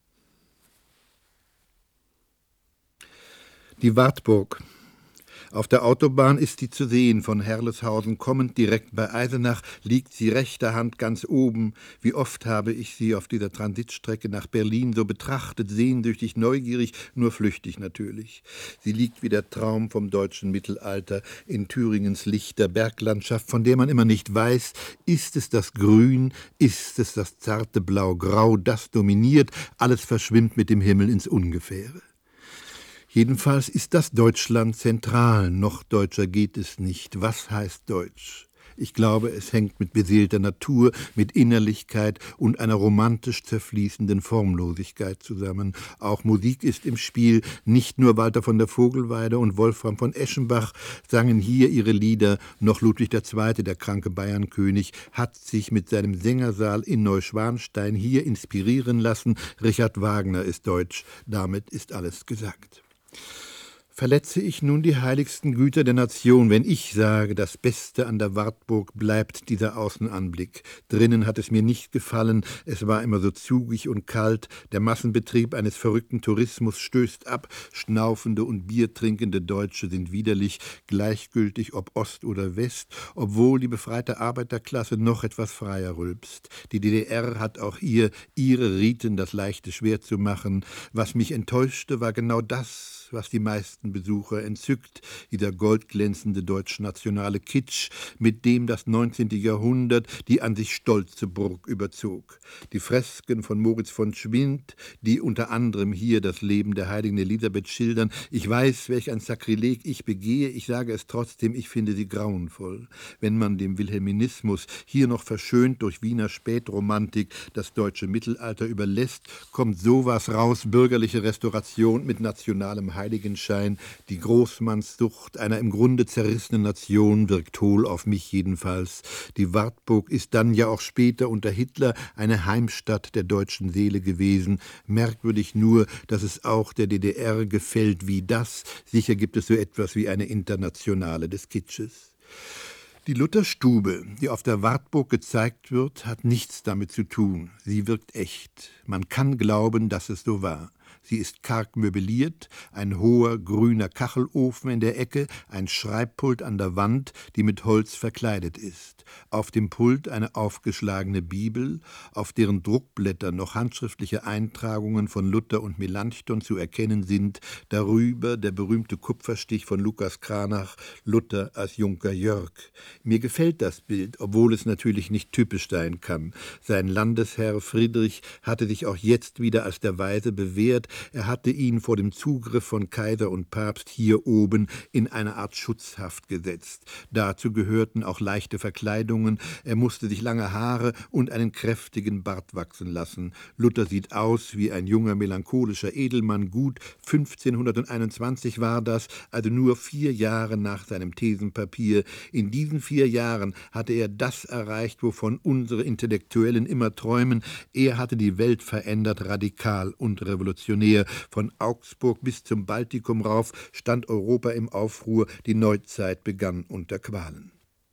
Die Wartburg. Auf der Autobahn ist sie zu sehen, von Herleshausen kommend, direkt bei Eisenach liegt sie rechter Hand ganz oben. Wie oft habe ich sie auf dieser Transitstrecke nach Berlin so betrachtet, sehnsüchtig, neugierig, nur flüchtig natürlich. Sie liegt wie der Traum vom deutschen Mittelalter in Thüringens lichter Berglandschaft, von der man immer nicht weiß, ist es das Grün, ist es das zarte Blau-Grau, das dominiert, alles verschwimmt mit dem Himmel ins Ungefähre. Jedenfalls ist das Deutschland zentral, noch deutscher geht es nicht. Was heißt Deutsch? Ich glaube, es hängt mit beseelter Natur, mit Innerlichkeit und einer romantisch zerfließenden Formlosigkeit zusammen. Auch Musik ist im Spiel. Nicht nur Walter von der Vogelweide und Wolfram von Eschenbach sangen hier ihre Lieder, noch Ludwig der Zweite, der kranke Bayernkönig, hat sich mit seinem Sängersaal in Neuschwanstein hier inspirieren lassen. Richard Wagner ist deutsch. Damit ist alles gesagt. Verletze ich nun die heiligsten Güter der Nation, wenn ich sage, das Beste an der Wartburg bleibt dieser Außenanblick. Drinnen hat es mir nicht gefallen, es war immer so zugig und kalt, der Massenbetrieb eines verrückten Tourismus stößt ab, schnaufende und biertrinkende Deutsche sind widerlich, gleichgültig ob Ost oder West, obwohl die befreite Arbeiterklasse noch etwas freier rülpst. Die D D R hat auch ihr ihre Riten das Leichte schwer zu machen. Was mich enttäuschte, war genau das, was die meisten Besucher entzückt, dieser goldglänzende deutschnationale Kitsch, mit dem das neunzehnte Jahrhundert die an sich stolze Burg überzog. Die Fresken von Moritz von Schwind, die unter anderem hier das Leben der heiligen Elisabeth schildern. Ich weiß, welch ein Sakrileg ich begehe, ich sage es trotzdem, ich finde sie grauenvoll. Wenn man dem Wilhelminismus, hier noch verschönt durch Wiener Spätromantik, das deutsche Mittelalter überlässt, kommt sowas raus, bürgerliche Restauration mit nationalem Heiligenschein, die Großmannssucht einer im Grunde zerrissenen Nation wirkt hohl auf mich jedenfalls. Die Wartburg ist dann ja auch später unter Hitler eine Heimstatt der deutschen Seele gewesen. Merkwürdig nur, dass es auch der D D R gefällt wie das. Sicher gibt es so etwas wie eine Internationale des Kitsches. Die Lutherstube, die auf der Wartburg gezeigt wird, hat nichts damit zu tun. Sie wirkt echt. Man kann glauben, dass es so war. Sie ist karg möbliert, ein hoher grüner Kachelofen in der Ecke, ein Schreibpult an der Wand, die mit Holz verkleidet ist. Auf dem Pult eine aufgeschlagene Bibel, auf deren Druckblätter noch handschriftliche Eintragungen von Luther und Melanchthon zu erkennen sind, darüber der berühmte Kupferstich von Lukas Cranach, Luther als Junker Jörg. Mir gefällt das Bild, obwohl es natürlich nicht typisch sein kann. Sein Landesherr Friedrich hatte sich auch jetzt wieder als der Weise bewährt. Er hatte ihn vor dem Zugriff von Kaiser und Papst hier oben in eine Art Schutzhaft gesetzt. Dazu gehörten auch leichte Verkleidungen. Er musste sich lange Haare und einen kräftigen Bart wachsen lassen. Luther sieht aus wie ein junger, melancholischer Edelmann. Gut fünfzehnhunderteinundzwanzig war das, also nur vier Jahre nach seinem Thesenpapier. In diesen vier Jahren hatte er das erreicht, wovon unsere Intellektuellen immer träumen. Er hatte die Welt verändert, radikal und revolutionär. Von Augsburg bis zum Baltikum rauf stand Europa im Aufruhr, die Neuzeit begann unter Qualen.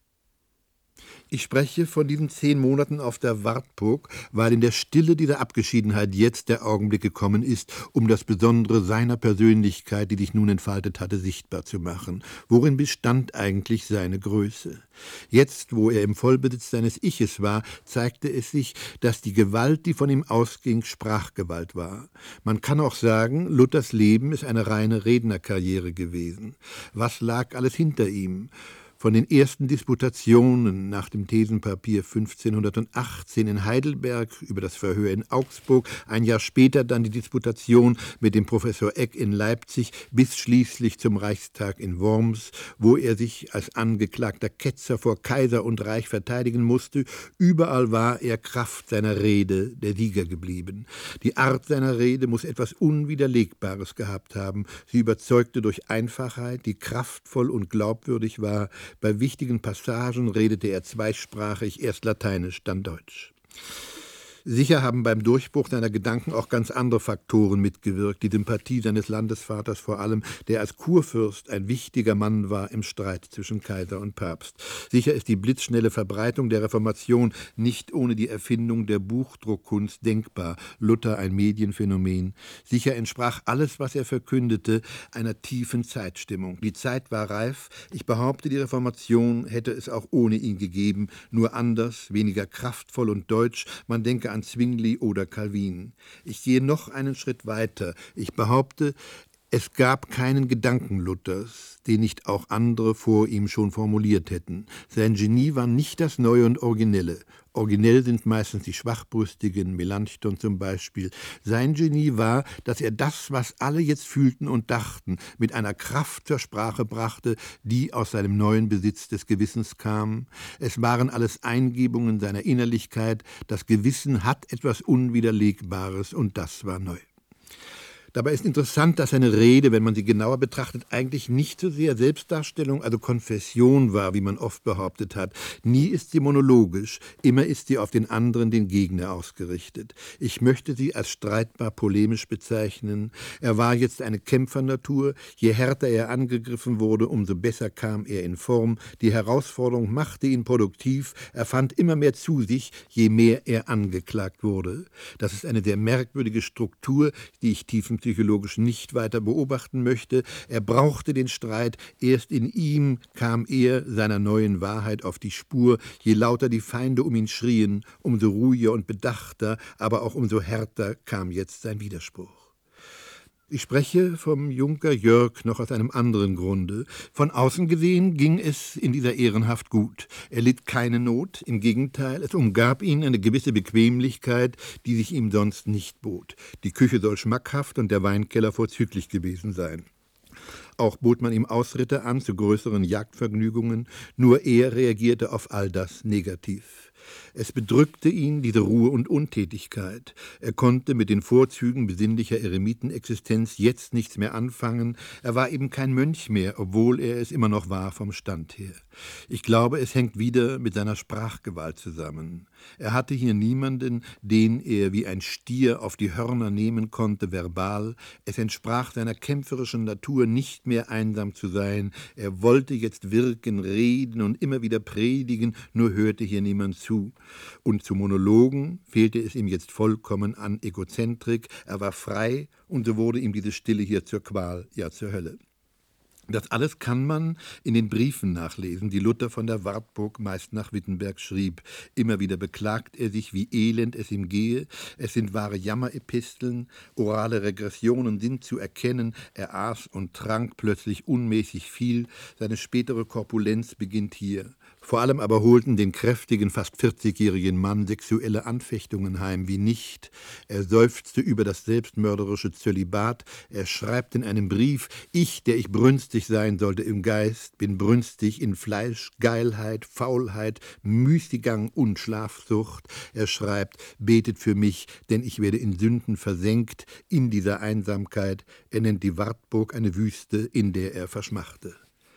Ich spreche von diesen zehn Monaten auf der Wartburg, weil in der Stille dieser Abgeschiedenheit jetzt der Augenblick gekommen ist, um das Besondere seiner Persönlichkeit, die sich nun entfaltet hatte, sichtbar zu machen. Worin bestand eigentlich seine Größe? Jetzt, wo er im Vollbesitz seines Iches war, zeigte es sich, dass die Gewalt, die von ihm ausging, Sprachgewalt war. Man kann auch sagen, Luthers Leben ist eine reine Rednerkarriere gewesen. Was lag alles hinter ihm? Von den ersten Disputationen nach dem Thesenpapier fünfzehnhundertachtzehn in Heidelberg über das Verhör in Augsburg, ein Jahr später dann die Disputation mit dem Professor Eck in Leipzig bis schließlich zum Reichstag in Worms, wo er sich als angeklagter Ketzer vor Kaiser und Reich verteidigen musste. Überall war er Kraft seiner Rede der Sieger geblieben. Die Art seiner Rede muss etwas Unwiderlegbares gehabt haben. Sie überzeugte durch Einfachheit, die kraftvoll und glaubwürdig war. Bei wichtigen Passagen redete er zweisprachig, erst Lateinisch, dann Deutsch. Sicher haben beim Durchbruch seiner Gedanken auch ganz andere Faktoren mitgewirkt. Die Sympathie seines Landesvaters vor allem, der als Kurfürst ein wichtiger Mann war im Streit zwischen Kaiser und Papst. Sicher ist die blitzschnelle Verbreitung der Reformation nicht ohne die Erfindung der Buchdruckkunst denkbar. Luther ein Medienphänomen. Sicher entsprach alles, was er verkündete, einer tiefen Zeitstimmung. Die Zeit war reif. Ich behaupte, die Reformation hätte es auch ohne ihn gegeben, nur anders, weniger kraftvoll und deutsch. Man denke an Zwingli oder Calvin. Ich gehe noch einen Schritt weiter. Ich behaupte, es gab keinen Gedanken Luthers, den nicht auch andere vor ihm schon formuliert hätten. Sein Genie war nicht das Neue und Originelle. Originell sind meistens die Schwachbrüstigen, Melanchthon zum Beispiel. Sein Genie war, dass er das, was alle jetzt fühlten und dachten, mit einer Kraft zur Sprache brachte, die aus seinem neuen Besitz des Gewissens kam. Es waren alles Eingebungen seiner Innerlichkeit. Das Gewissen hat etwas Unwiderlegbares und das war neu. Dabei ist interessant, dass seine Rede, wenn man sie genauer betrachtet, eigentlich nicht so sehr Selbstdarstellung, also Konfession war, wie man oft behauptet hat. Nie ist sie monologisch, immer ist sie auf den anderen, den Gegner, ausgerichtet. Ich möchte sie als streitbar polemisch bezeichnen. Er war jetzt eine Kämpfernatur. Je härter er angegriffen wurde, umso besser kam er in Form. Die Herausforderung machte ihn produktiv. Er fand immer mehr zu sich, je mehr er angeklagt wurde. Das ist eine sehr merkwürdige Struktur, die ich tiefenpsychologisch nicht weiter beobachten möchte. Er brauchte den Streit. Erst in ihm kam er seiner neuen Wahrheit auf die Spur. Je lauter die Feinde um ihn schrien, umso ruhiger und bedachter, aber auch umso härter kam jetzt sein Widerspruch. Ich spreche vom Junker Jörg noch aus einem anderen Grunde. Von außen gesehen ging es in dieser Ehrenhaft gut. Er litt keine Not, im Gegenteil, es umgab ihn eine gewisse Bequemlichkeit, die sich ihm sonst nicht bot. Die Küche soll schmackhaft und der Weinkeller vorzüglich gewesen sein. Auch bot man ihm Ausritte an zu größeren Jagdvergnügungen, nur er reagierte auf all das negativ. Es bedrückte ihn, diese Ruhe und Untätigkeit. Er konnte mit den Vorzügen besinnlicher Eremitenexistenz jetzt nichts mehr anfangen. Er war eben kein Mönch mehr, obwohl er es immer noch war vom Stand her. Ich glaube, es hängt wieder mit seiner Sprachgewalt zusammen. Er hatte hier niemanden, den er wie ein Stier auf die Hörner nehmen konnte, verbal. Es entsprach seiner kämpferischen Natur, nicht mehr einsam zu sein. Er wollte jetzt wirken, reden und immer wieder predigen, nur hörte hier niemand zu. Und zu Monologen fehlte es ihm jetzt vollkommen an Egozentrik. Er war frei und so wurde ihm diese Stille hier zur Qual, ja zur Hölle. Das alles kann man in den Briefen nachlesen, die Luther von der Wartburg meist nach Wittenberg schrieb. Immer wieder beklagt er sich, wie elend es ihm gehe. Es sind wahre Jammerepisteln, orale Regressionen sind zu erkennen. Er aß und trank plötzlich unmäßig viel. Seine spätere Korpulenz beginnt hier. Vor allem aber holten den kräftigen, fast vierzigjährigen Mann sexuelle Anfechtungen heim, wie nicht. Er seufzte über das selbstmörderische Zölibat. Er schreibt in einem Brief: Ich, der ich brünstig sein sollte im Geist, bin brünstig in Fleisch, Geilheit, Faulheit, Müßiggang und Schlafsucht. Er schreibt: Betet für mich, denn ich werde in Sünden versenkt, in dieser Einsamkeit. Er nennt die Wartburg eine Wüste, in der er verschmachte.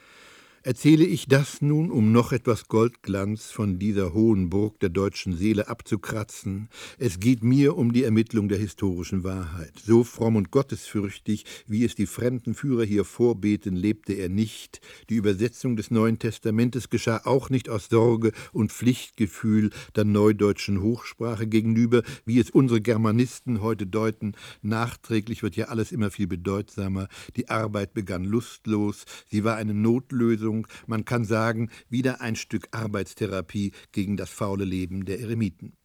Erzähle ich das nun, um noch etwas Goldglanz von dieser hohen Burg der deutschen Seele abzukratzen? Es geht mir um die Ermittlung der historischen Wahrheit. So fromm und gottesfürchtig, wie es die fremden Führer hier vorbeten, lebte er nicht. Die Übersetzung des Neuen Testamentes geschah auch nicht aus Sorge und Pflichtgefühl der neudeutschen Hochsprache gegenüber, wie es unsere Germanisten heute deuten. Nachträglich wird ja alles immer viel bedeutsamer. Die Arbeit begann lustlos, sie war eine Notlösung. Man kann sagen, wieder ein Stück Arbeitstherapie gegen das faule Leben der Eremiten.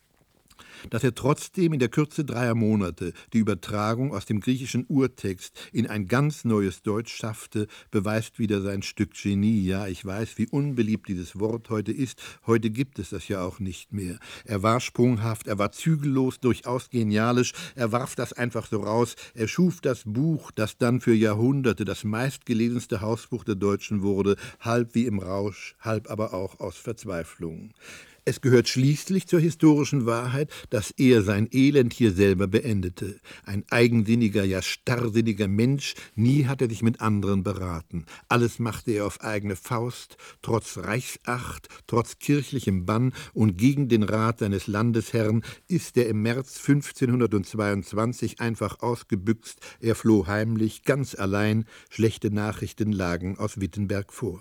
Dass er trotzdem in der Kürze dreier Monate die Übertragung aus dem griechischen Urtext in ein ganz neues Deutsch schaffte, beweist wieder sein Stück Genie. Ja, ich weiß, wie unbeliebt dieses Wort heute ist. Heute gibt es das ja auch nicht mehr. Er war sprunghaft, er war zügellos, durchaus genialisch. Er warf das einfach so raus. Er schuf das Buch, das dann für Jahrhunderte das meistgelesenste Hausbuch der Deutschen wurde, halb wie im Rausch, halb aber auch aus Verzweiflung. Es gehört schließlich zur historischen Wahrheit, dass er sein Elend hier selber beendete. Ein eigensinniger, ja starrsinniger Mensch, nie hat er sich mit anderen beraten. Alles machte er auf eigene Faust, trotz Reichsacht, trotz kirchlichem Bann und gegen den Rat seines Landesherrn ist er im März fünfzehnhundertzweiundzwanzig einfach ausgebüxt. Er floh heimlich, ganz allein. Schlechte Nachrichten lagen aus Wittenberg vor.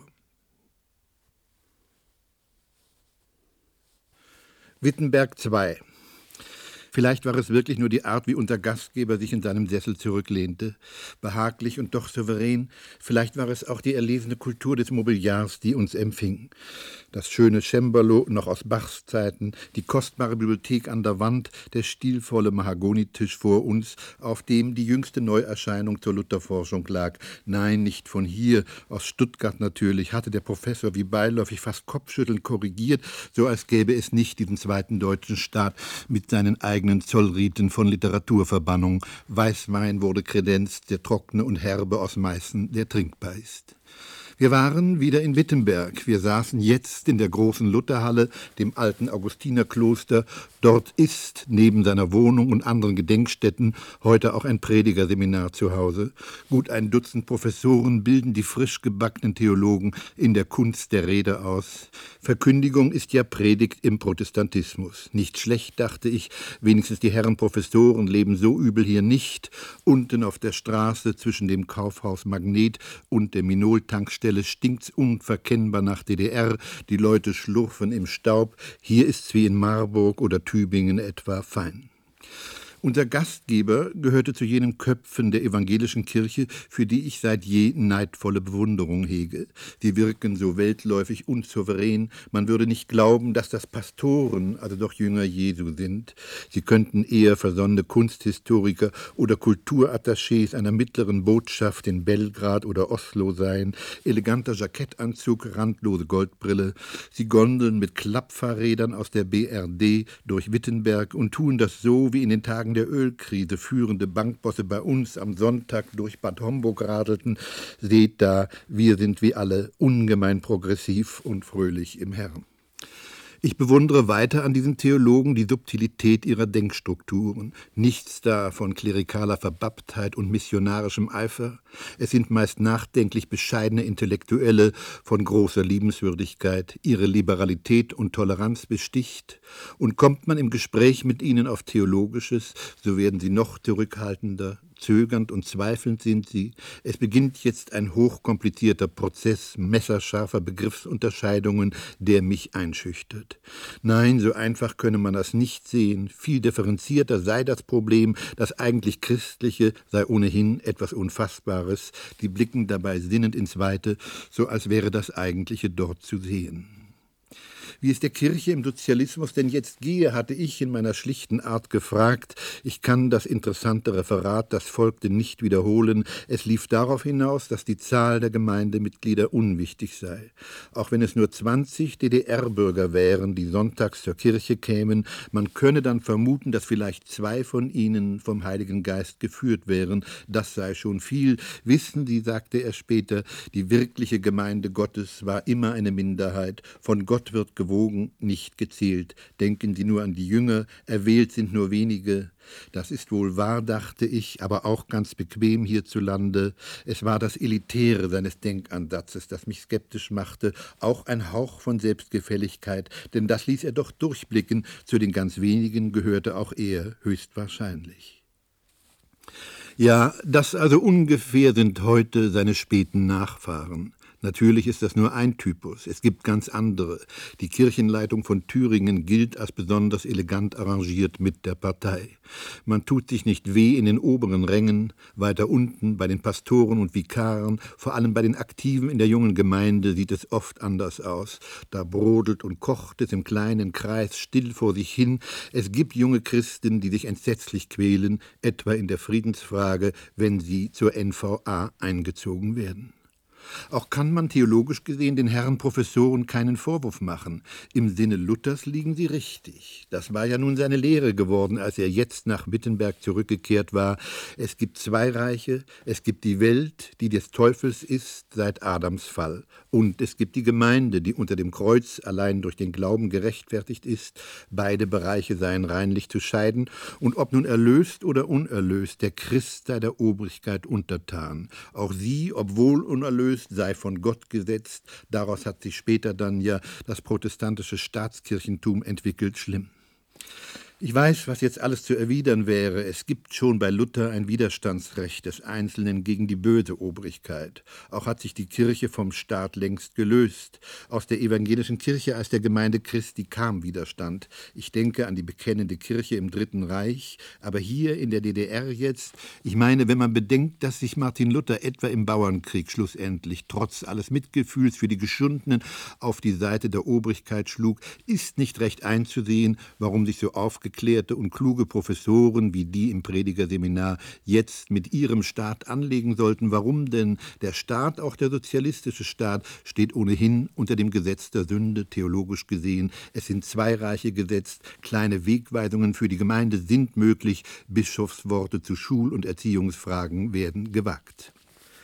Wittenberg zwei. Vielleicht war es wirklich nur die Art, wie unser Gastgeber sich in seinem Sessel zurücklehnte, behaglich und doch souverän. Vielleicht war es auch die erlesene Kultur des Mobiliars, die uns empfing. Das schöne Cembalo noch aus Bachs Zeiten, die kostbare Bibliothek an der Wand, der stilvolle Mahagonitisch vor uns, auf dem die jüngste Neuerscheinung zur Lutherforschung lag. Nein, nicht von hier, aus Stuttgart natürlich, hatte der Professor wie beiläufig fast kopfschüttelnd korrigiert, so als gäbe es nicht diesen zweiten deutschen Staat mit seinen eigenen Zollriten von Literaturverbannung. Weißwein wurde kredenzt, der trockene und herbe aus Meißen, der trinkbar ist. Wir waren wieder in Wittenberg. Wir saßen jetzt in der großen Lutherhalle, dem alten Augustinerkloster. Dort ist neben seiner Wohnung und anderen Gedenkstätten heute auch ein Predigerseminar zu Hause. Gut ein Dutzend Professoren bilden die frisch gebackenen Theologen in der Kunst der Rede aus. Verkündigung ist ja Predigt im Protestantismus. Nicht schlecht, dachte ich, wenigstens die Herren Professoren leben so übel hier nicht. Unten auf der Straße zwischen dem Kaufhaus Magnet und der Minol-Tankstelle stinkt's unverkennbar nach D D R, die Leute schlurfen im Staub, hier ist's wie in Marburg oder Tübingen etwa fein. Unser Gastgeber gehörte zu jenen Köpfen der evangelischen Kirche, für die ich seit je neidvolle Bewunderung hege. Sie wirken so weltläufig und souverän, man würde nicht glauben, dass das Pastoren, also doch Jünger Jesu sind. Sie könnten eher versonnene Kunsthistoriker oder Kulturattachés einer mittleren Botschaft in Belgrad oder Oslo sein, eleganter Jackettanzug, randlose Goldbrille. Sie gondeln mit Klappfahrrädern aus der B R D durch Wittenberg und tun das so, wie in den Tagen der Ölkrise führende Bankbosse bei uns am Sonntag durch Bad Homburg radelten. Seht da, wir sind wie alle ungemein progressiv und fröhlich im Herrn. Ich bewundere weiter an diesen Theologen die Subtilität ihrer Denkstrukturen. Nichts da von klerikaler Verbapptheit und missionarischem Eifer. Es sind meist nachdenklich bescheidene Intellektuelle von großer Liebenswürdigkeit. Ihre Liberalität und Toleranz besticht. Und kommt man im Gespräch mit ihnen auf Theologisches, so werden sie noch zurückhaltender. Zögernd und zweifelnd sind sie. Es beginnt jetzt ein hochkomplizierter Prozess messerscharfer Begriffsunterscheidungen, der mich einschüchtert. Nein, so einfach könne man das nicht sehen. Viel differenzierter sei das Problem, das eigentlich Christliche sei ohnehin etwas Unfassbares. Die blicken dabei sinnend ins Weite, so als wäre das Eigentliche dort zu sehen. Wie es der Kirche im Sozialismus denn jetzt gehe, hatte ich in meiner schlichten Art gefragt. Ich kann das interessante Referat, das folgte, nicht wiederholen. Es lief darauf hinaus, dass die Zahl der Gemeindemitglieder unwichtig sei. Auch wenn es nur zwanzig D D R-Bürger wären, die sonntags zur Kirche kämen, man könne dann vermuten, dass vielleicht zwei von ihnen vom Heiligen Geist geführt wären. Das sei schon viel. Wissen Sie, sagte er später, die wirkliche Gemeinde Gottes war immer eine Minderheit. Von Gott wird gewogen, nicht gezählt. Denken Sie nur an die Jünger, erwählt sind nur wenige. Das ist wohl wahr, dachte ich, aber auch ganz bequem hierzulande. Es war das Elitäre seines Denkansatzes, das mich skeptisch machte, auch ein Hauch von Selbstgefälligkeit, denn das ließ er doch durchblicken, zu den ganz wenigen gehörte auch er höchstwahrscheinlich. Ja, das also ungefähr sind heute seine späten Nachfahren. Natürlich ist das nur ein Typus, es gibt ganz andere. Die Kirchenleitung von Thüringen gilt als besonders elegant arrangiert mit der Partei. Man tut sich nicht weh in den oberen Rängen, weiter unten bei den Pastoren und Vikaren, vor allem bei den Aktiven in der jungen Gemeinde sieht es oft anders aus. Da brodelt und kocht es im kleinen Kreis still vor sich hin. Es gibt junge Christen, die sich entsetzlich quälen, etwa in der Friedensfrage, wenn sie zur N V A eingezogen werden. Auch kann man theologisch gesehen den Herren Professoren keinen Vorwurf machen. Im Sinne Luthers liegen sie richtig. Das war ja nun seine Lehre geworden, als er jetzt nach Wittenberg zurückgekehrt war. Es gibt zwei Reiche, es gibt die Welt, die des Teufels ist seit Adams Fall. Und es gibt die Gemeinde, die unter dem Kreuz allein durch den Glauben gerechtfertigt ist. Beide Bereiche seien reinlich zu scheiden. Und ob nun erlöst oder unerlöst, der Christ sei der Obrigkeit untertan. Auch sie, obwohl unerlöst, sei von Gott gesetzt. Daraus hat sich später dann ja das protestantische Staatskirchentum entwickelt, schlimm. Ich weiß, was jetzt alles zu erwidern wäre. Es gibt schon bei Luther ein Widerstandsrecht des Einzelnen gegen die böse Obrigkeit. Auch hat sich die Kirche vom Staat längst gelöst. Aus der evangelischen Kirche als der Gemeinde Christi kam Widerstand. Ich denke an die bekennende Kirche im Dritten Reich. Aber hier in der D D R jetzt, ich meine, wenn man bedenkt, dass sich Martin Luther etwa im Bauernkrieg schlussendlich trotz alles Mitgefühls für die Geschundenen auf die Seite der Obrigkeit schlug, ist nicht recht einzusehen, warum sich so aufgeklärte und kluge Professoren wie die im Predigerseminar jetzt mit ihrem Staat anlegen sollten. Warum denn? Der Staat, auch der sozialistische Staat, steht ohnehin unter dem Gesetz der Sünde, theologisch gesehen. Es sind zwei Reiche gesetzt, kleine Wegweisungen für die Gemeinde sind möglich, Bischofsworte zu Schul- und Erziehungsfragen werden gewagt.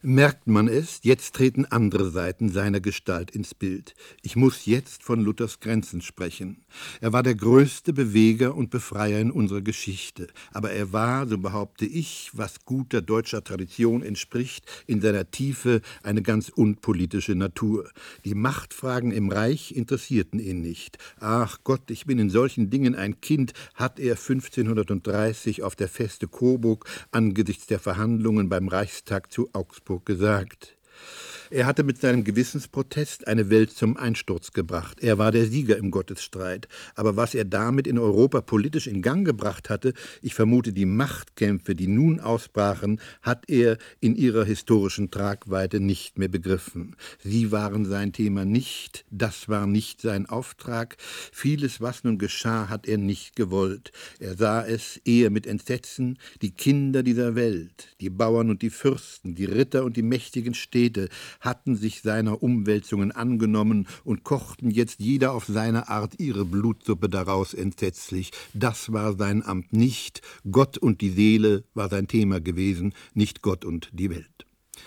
Merkt man es, jetzt treten andere Seiten seiner Gestalt ins Bild. Ich muss jetzt von Luthers Grenzen sprechen. Er war der größte Beweger und Befreier in unserer Geschichte. Aber er war, so behaupte ich, was guter deutscher Tradition entspricht, in seiner Tiefe eine ganz unpolitische Natur. Die Machtfragen im Reich interessierten ihn nicht. Ach Gott, ich bin in solchen Dingen ein Kind, hat er fünfzehnhundertdreißig auf der Feste Coburg angesichts der Verhandlungen beim Reichstag zu Augsburg gesagt. Er hatte mit seinem Gewissensprotest eine Welt zum Einsturz gebracht. Er war der Sieger im Gottesstreit. Aber was er damit in Europa politisch in Gang gebracht hatte, ich vermute, die Machtkämpfe, die nun ausbrachen, hat er in ihrer historischen Tragweite nicht mehr begriffen. Sie waren sein Thema nicht, das war nicht sein Auftrag. Vieles, was nun geschah, hat er nicht gewollt. Er sah es eher mit Entsetzen, die Kinder dieser Welt, die Bauern und die Fürsten, die Ritter und die mächtigen Städte, hatten sich seiner Umwälzungen angenommen und kochten jetzt jeder auf seine Art ihre Blutsuppe daraus entsetzlich. Das war sein Amt nicht. Gott und die Seele war sein Thema gewesen, nicht Gott und die Welt.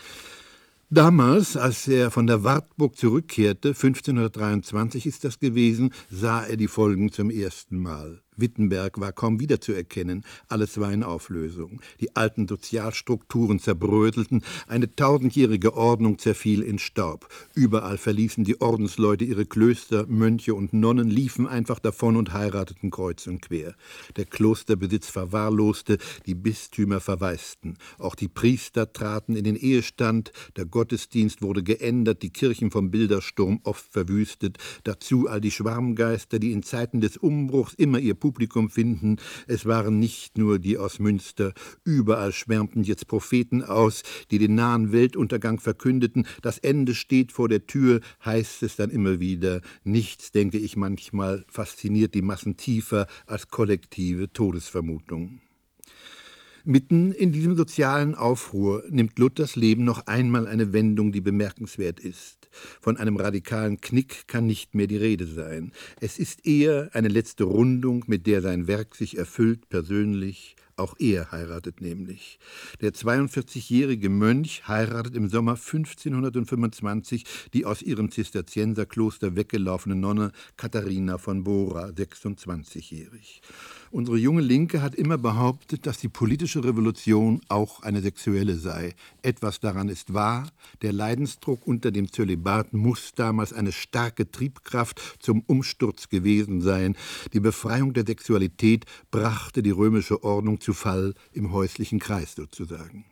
Damals, als er von der Wartburg zurückkehrte, fünfzehnhundertdreiundzwanzig ist das gewesen, sah er die Folgen zum ersten Mal. Wittenberg war kaum wiederzuerkennen, alles war in Auflösung. Die alten Sozialstrukturen zerbröselten, eine tausendjährige Ordnung zerfiel in Staub. Überall verließen die Ordensleute ihre Klöster, Mönche und Nonnen liefen einfach davon und heirateten kreuz und quer. Der Klosterbesitz verwahrloste, die Bistümer verwaisten. Auch die Priester traten in den Ehestand, der Gottesdienst wurde geändert, die Kirchen vom Bildersturm oft verwüstet, dazu all die Schwarmgeister, die in Zeiten des Umbruchs immer ihr Publikum finden. Es waren nicht nur die aus Münster. Überall schwärmten jetzt Propheten aus, die den nahen Weltuntergang verkündeten. Das Ende steht vor der Tür, heißt es dann immer wieder. Nichts, denke ich manchmal, fasziniert die Massen tiefer als kollektive Todesvermutung. Mitten in diesem sozialen Aufruhr nimmt Luthers Leben noch einmal eine Wendung, die bemerkenswert ist. Von einem radikalen Knick kann nicht mehr die Rede sein. Es ist eher eine letzte Rundung, mit der sein Werk sich erfüllt, persönlich. Auch er heiratet nämlich. Der zweiundvierzigjährige Mönch heiratet im Sommer fünfzehnhundertfünfundzwanzig die aus ihrem Zisterzienserkloster weggelaufene Nonne Katharina von Bora, sechsundzwanzigjährig. Unsere junge Linke hat immer behauptet, dass die politische Revolution auch eine sexuelle sei. Etwas daran ist wahr. Der Leidensdruck unter dem Zölibat muss damals eine starke Triebkraft zum Umsturz gewesen sein. Die Befreiung der Sexualität brachte die römische Ordnung zu Fall im häuslichen Kreis sozusagen.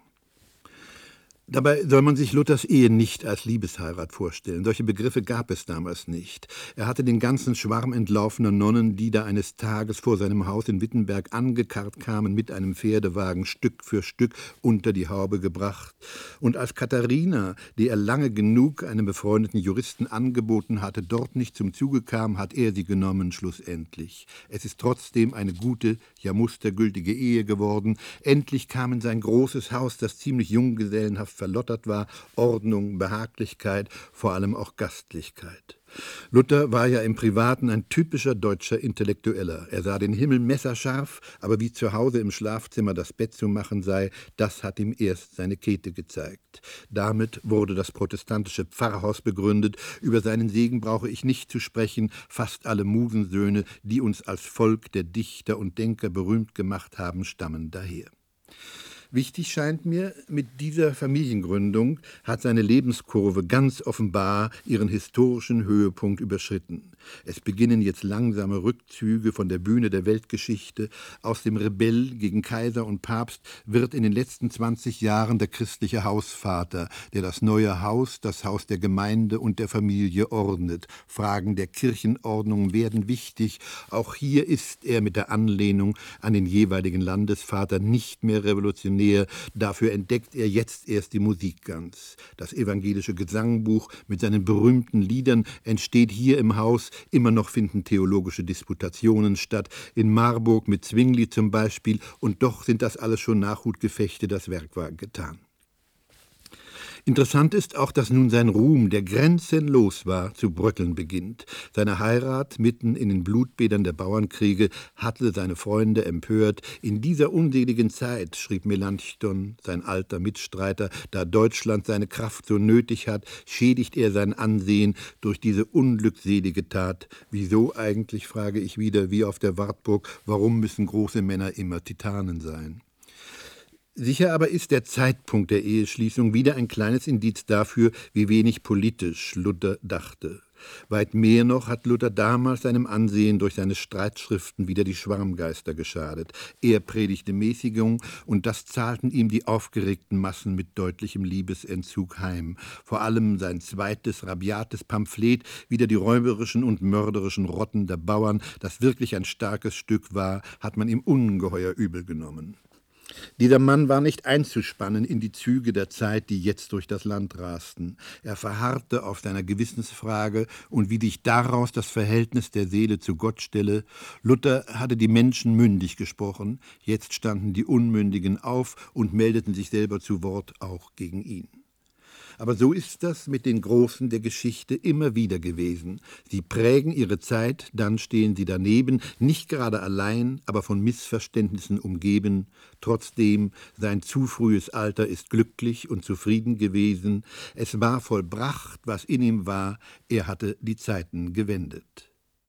Dabei soll man sich Luthers Ehe nicht als Liebesheirat vorstellen. Solche Begriffe gab es damals nicht. Er hatte den ganzen Schwarm entlaufener Nonnen, die da eines Tages vor seinem Haus in Wittenberg angekarrt kamen, mit einem Pferdewagen Stück für Stück unter die Haube gebracht. Und als Katharina, die er lange genug einem befreundeten Juristen angeboten hatte, dort nicht zum Zuge kam, hat er sie genommen, schlussendlich. Es ist trotzdem eine gute, ja mustergültige Ehe geworden. Endlich kam in sein großes Haus, das ziemlich junggesellenhaft verlottert war, Ordnung, Behaglichkeit, vor allem auch Gastlichkeit. Luther war ja im Privaten ein typischer deutscher Intellektueller. Er sah den Himmel messerscharf, aber wie zu Hause im Schlafzimmer das Bett zu machen sei, das hat ihm erst seine Käthe gezeigt. Damit wurde das protestantische Pfarrhaus begründet. Über seinen Segen brauche ich nicht zu sprechen. Fast alle Musensöhne, die uns als Volk der Dichter und Denker berühmt gemacht haben, stammen daher. Wichtig scheint mir, mit dieser Familiengründung hat seine Lebenskurve ganz offenbar ihren historischen Höhepunkt überschritten. Es beginnen jetzt langsame Rückzüge von der Bühne der Weltgeschichte. Aus dem Rebell gegen Kaiser und Papst wird in den letzten zwanzig Jahren der christliche Hausvater, der das neue Haus, das Haus der Gemeinde und der Familie ordnet. Fragen der Kirchenordnung werden wichtig. Auch hier ist er mit der Anlehnung an den jeweiligen Landesvater nicht mehr revolutionär. Dafür entdeckt er jetzt erst die Musik ganz. Das evangelische Gesangbuch mit seinen berühmten Liedern entsteht hier im Haus. Immer noch finden theologische Disputationen statt, in Marburg mit Zwingli zum Beispiel, und doch sind das alles schon Nachhutgefechte, das Werk war getan. Interessant ist auch, dass nun sein Ruhm, der grenzenlos war, zu bröckeln beginnt. Seine Heirat mitten in den Blutbädern der Bauernkriege hatte seine Freunde empört. In dieser unseligen Zeit, schrieb Melanchthon, sein alter Mitstreiter, da Deutschland seine Kraft so nötig hat, schädigt er sein Ansehen durch diese unglückselige Tat. Wieso eigentlich, frage ich wieder, wie auf der Wartburg, warum müssen große Männer immer Titanen sein? Sicher aber ist der Zeitpunkt der Eheschließung wieder ein kleines Indiz dafür, wie wenig politisch Luther dachte. Weit mehr noch hat Luther damals seinem Ansehen durch seine Streitschriften wieder die Schwarmgeister geschadet. Er predigte Mäßigung, und das zahlten ihm die aufgeregten Massen mit deutlichem Liebesentzug heim. Vor allem sein zweites, rabiates Pamphlet wider die räuberischen und mörderischen Rotten der Bauern, das wirklich ein starkes Stück war, hat man ihm ungeheuer übel genommen. Dieser Mann war nicht einzuspannen in die Züge der Zeit, die jetzt durch das Land rasten. Er verharrte auf seiner Gewissensfrage und wie sich daraus das Verhältnis der Seele zu Gott stelle. Luther hatte die Menschen mündig gesprochen, jetzt standen die Unmündigen auf und meldeten sich selber zu Wort, auch gegen ihn. Aber so ist das mit den Großen der Geschichte immer wieder gewesen. Sie prägen ihre Zeit, dann stehen sie daneben, nicht gerade allein, aber von Missverständnissen umgeben. Trotzdem, sein zu frühes Alter ist glücklich und zufrieden gewesen. Es war vollbracht, was in ihm war, er hatte die Zeiten gewendet.